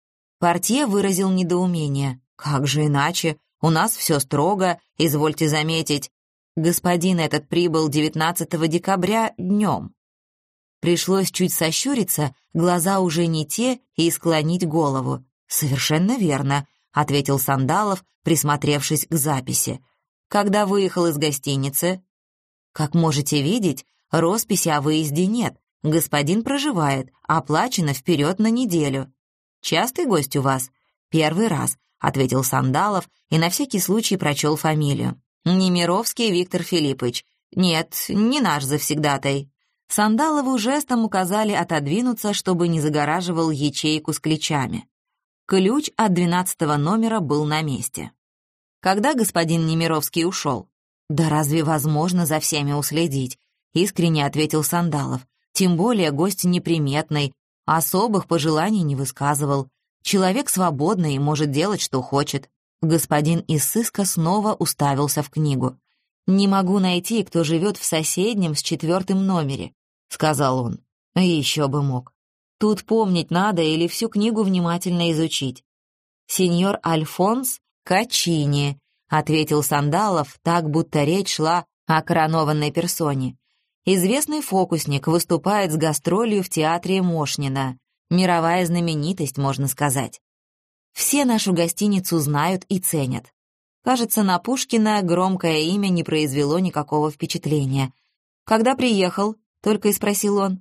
A: Портье выразил недоумение. «Как же иначе? У нас все строго, извольте заметить. Господин этот прибыл девятнадцатого декабря днем». Пришлось чуть сощуриться, глаза уже не те, и склонить голову. «Совершенно верно», — ответил Сандалов, присмотревшись к записи. «Когда выехал из гостиницы?» «Как можете видеть, росписи о выезде нет. Господин проживает, оплачено вперед на неделю». «Частый гость у вас?» «Первый раз», — ответил Сандалов и на всякий случай прочел фамилию. «Немировский Виктор Филиппович. Нет, не наш завсегдатай». Сандалову жестом указали отодвинуться, чтобы не загораживал ячейку с ключами. Ключ от двенадцатого номера был на месте. Когда господин Немировский ушел? «Да разве возможно за всеми уследить?» — искренне ответил Сандалов. «Тем более гость неприметный, особых пожеланий не высказывал. Человек свободный и может делать, что хочет». Господин из сыска снова уставился в книгу. «Не могу найти, кто живет в соседнем с четвертым номере», — сказал он. «Еще бы мог. Тут помнить надо или всю книгу внимательно изучить». «Сеньор Альфонс Качини», — ответил Сандалов, так будто речь шла о коронованной персоне. «Известный фокусник, выступает с гастролью в театре Мошнина. Мировая знаменитость, можно сказать. Все нашу гостиницу знают и ценят. Кажется, на Пушкина громкое имя не произвело никакого впечатления. «Когда приехал?» — только и спросил он.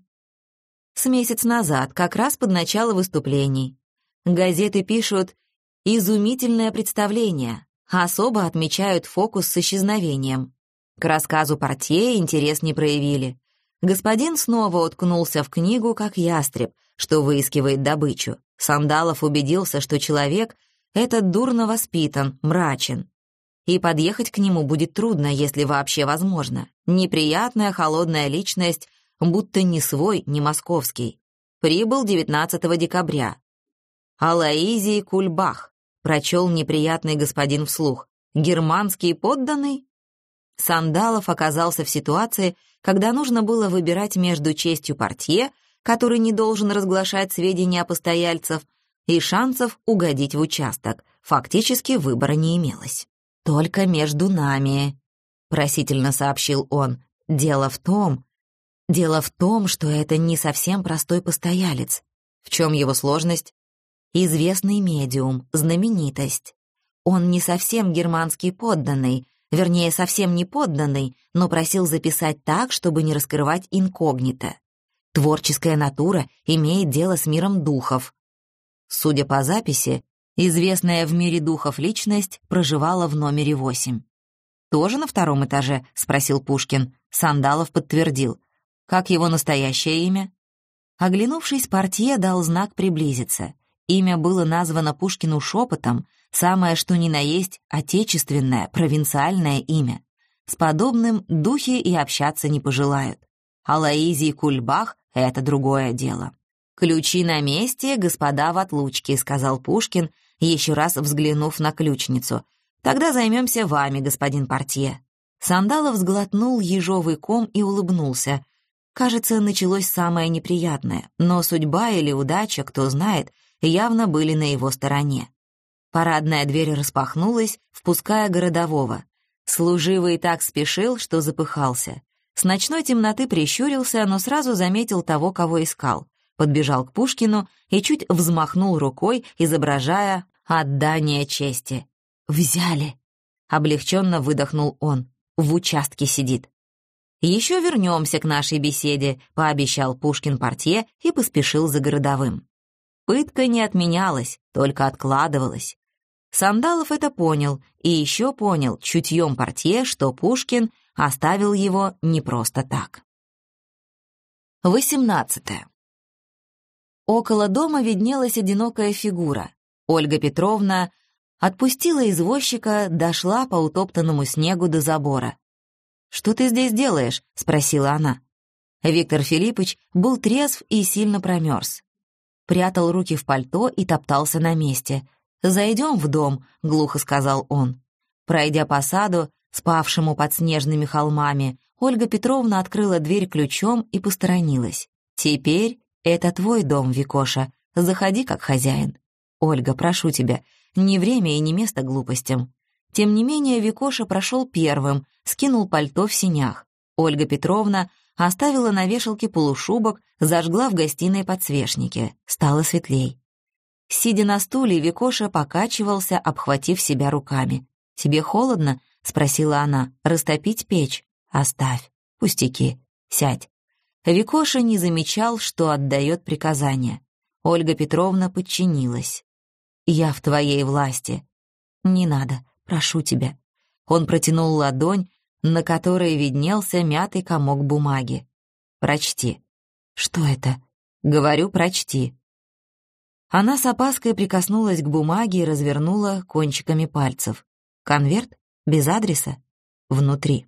A: «С месяц назад, как раз под начало выступлений. Газеты пишут «изумительное представление», особо отмечают фокус с исчезновением. К рассказу портье интерес не проявили. Господин снова уткнулся в книгу, как ястреб, что выискивает добычу. Сандалов убедился, что человек этот дурно воспитан, мрачен. И подъехать к нему будет трудно, если вообще возможно. Неприятная холодная личность, будто не свой, не московский. Прибыл девятнадцатого декабря. «Алоизий Кульбах», — прочел неприятный господин вслух. «Германский подданный?» Сандалов оказался в ситуации, когда нужно было выбирать между честью портье, который не должен разглашать сведения о постояльцах, и шансов угодить в участок. Фактически выбора не имелось. «Только между нами», — просительно сообщил он. «Дело в том... Дело в том, что это не совсем простой постоялец. В чем его сложность? Известный медиум, знаменитость. Он не совсем германский подданный, вернее, совсем не подданный, но просил записать так, чтобы не раскрывать инкогнито. Творческая натура имеет дело с миром духов». Судя по записи, известная в мире духов личность проживала в номере восемь. «Тоже на втором этаже?» — спросил Пушкин. Сандалов подтвердил. «Как его настоящее имя?» Оглянувшись, портье дал знак приблизиться. Имя было названо Пушкину шепотом, самое что ни на есть отечественное, провинциальное имя. С подобным духи и общаться не пожелают. Алоизий Кульбах — это другое дело. «Ключи на месте, господа в отлучке», — сказал Пушкин, еще раз взглянув на ключницу. «Тогда займемся вами, господин портье». Сандалов сглотнул ежовый ком и улыбнулся. Кажется, началось самое неприятное, но судьба или удача, кто знает, явно были на его стороне. Парадная дверь распахнулась, впуская городового. Служивый так спешил, что запыхался. С ночной темноты прищурился, но сразу заметил того, кого искал. Подбежал к Пушкину и чуть взмахнул рукой, изображая отдание чести. «Взяли!» — облегченно выдохнул он. «В участке сидит». «Еще вернемся к нашей беседе», — пообещал Пушкин портье и поспешил за городовым. Пытка не отменялась, только откладывалась. Сандалов это понял, и еще понял чутьем портье, что Пушкин оставил его не просто так. восемнадцатое. Около дома виднелась одинокая фигура. Ольга Петровна отпустила извозчика, дошла по утоптанному снегу до забора. «Что ты здесь делаешь?» — спросила она. Виктор Филиппович был трезв и сильно промерз. Прятал руки в пальто и топтался на месте. «Зайдем в дом», — глухо сказал он. Пройдя по саду, спавшему под снежными холмами, Ольга Петровна открыла дверь ключом и посторонилась. «Теперь это твой дом, Викоша. Заходи как хозяин». «Ольга, прошу тебя, не время и не место глупостям». Тем не менее, Викоша прошел первым, скинул пальто в сенях. Ольга Петровна оставила на вешалке полушубок, зажгла в гостиной подсвечники. Стало светлей. Сидя на стуле, Викоша покачивался, обхватив себя руками. «Тебе холодно?» — спросила она. «Растопить печь?» «Оставь. Пустяки. Сядь». Викоша не замечал, что отдает приказания. Ольга Петровна подчинилась. «Я в твоей власти». «Не надо, прошу тебя». Он протянул ладонь, на которой виднелся мятый комок бумаги. «Прочти». «Что это?» «Говорю, прочти». Она с опаской прикоснулась к бумаге и развернула кончиками пальцев. Конверт? Без адреса? Внутри.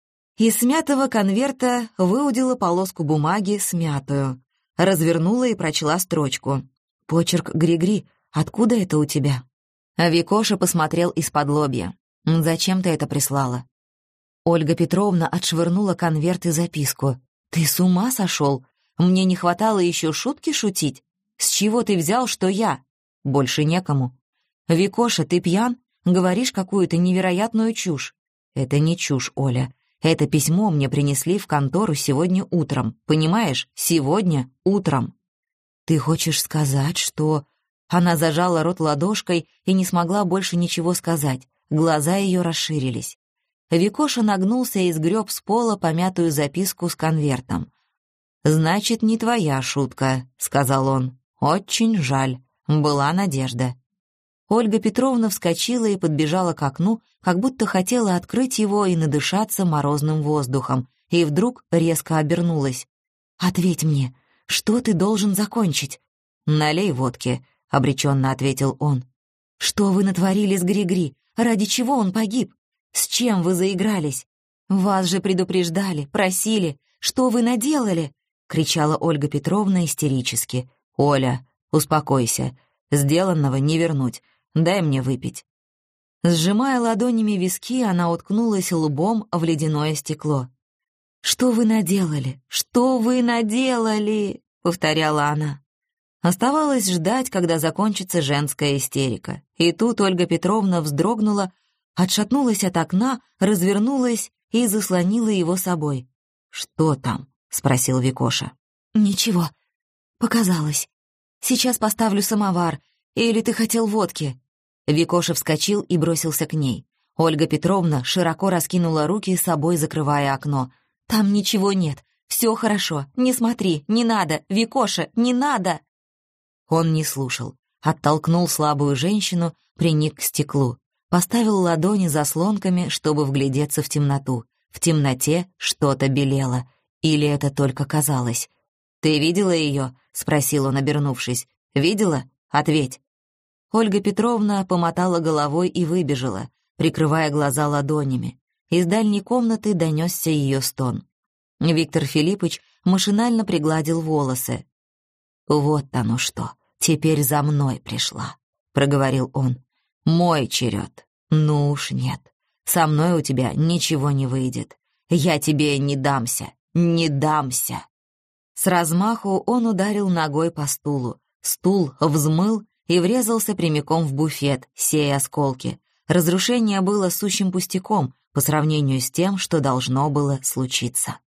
A: Из смятого конверта выудила полоску бумаги, смятую. Развернула и прочла строчку. «Почерк Гри-Гри. Откуда это у тебя?» А Викоша посмотрел из-под лобья. «Зачем ты это прислала?» Ольга Петровна отшвырнула конверт и записку. «Ты с ума сошел? Мне не хватало еще шутки шутить? С чего ты взял, что я? Больше некому. Викоша, ты пьян? Говоришь какую-то невероятную чушь». «Это не чушь, Оля. Это письмо мне принесли в контору сегодня утром. Понимаешь? Сегодня утром». «Ты хочешь сказать, что...» Она зажала рот ладошкой и не смогла больше ничего сказать. Глаза ее расширились. Викоша нагнулся и сгреб с пола помятую записку с конвертом. «Значит, не твоя шутка», — сказал он. «Очень жаль. Была надежда». Ольга Петровна вскочила и подбежала к окну, как будто хотела открыть его и надышаться морозным воздухом, и вдруг резко обернулась. «Ответь мне, что ты должен закончить?» «Налей водки», — обреченно ответил он. «Что вы натворили с Гри-Гри? Ради чего он погиб? С чем вы заигрались? Вас же предупреждали, просили. Что вы наделали?» — кричала Ольга Петровна истерически. «Оля, успокойся. Сделанного не вернуть. Дай мне выпить». Сжимая ладонями виски, она уткнулась лбом в ледяное стекло. «Что вы наделали? Что вы наделали?» — повторяла она. Оставалось ждать, когда закончится женская истерика. И тут Ольга Петровна вздрогнула, отшатнулась от окна, развернулась и заслонила его собой. «Что там?» — спросил Викоша. «Ничего. Показалось. Сейчас поставлю самовар. Или ты хотел водки?» Викоша вскочил и бросился к ней. Ольга Петровна широко раскинула руки, с собой закрывая окно. «Там ничего нет. Все хорошо. Не смотри. Не надо. Викоша, не надо!» Он не слушал. Оттолкнул слабую женщину, приник к стеклу. Поставил ладони заслонками, чтобы вглядеться в темноту. В темноте что-то белело. Или это только казалось? «Ты видела ее?» — спросил он, обернувшись. «Видела? Ответь». Ольга Петровна помотала головой и выбежала, прикрывая глаза ладонями. Из дальней комнаты донесся ее стон. Виктор Филиппович машинально пригладил волосы. «Вот оно что, теперь за мной пришла», — проговорил он. «Мой черед. Ну уж нет. Со мной у тебя ничего не выйдет. Я тебе не дамся, не дамся». С размаху он ударил ногой по стулу. Стул взмыл и врезался прямиком в буфет, сея осколки. Разрушение было сущим пустяком по сравнению с тем, что должно было случиться.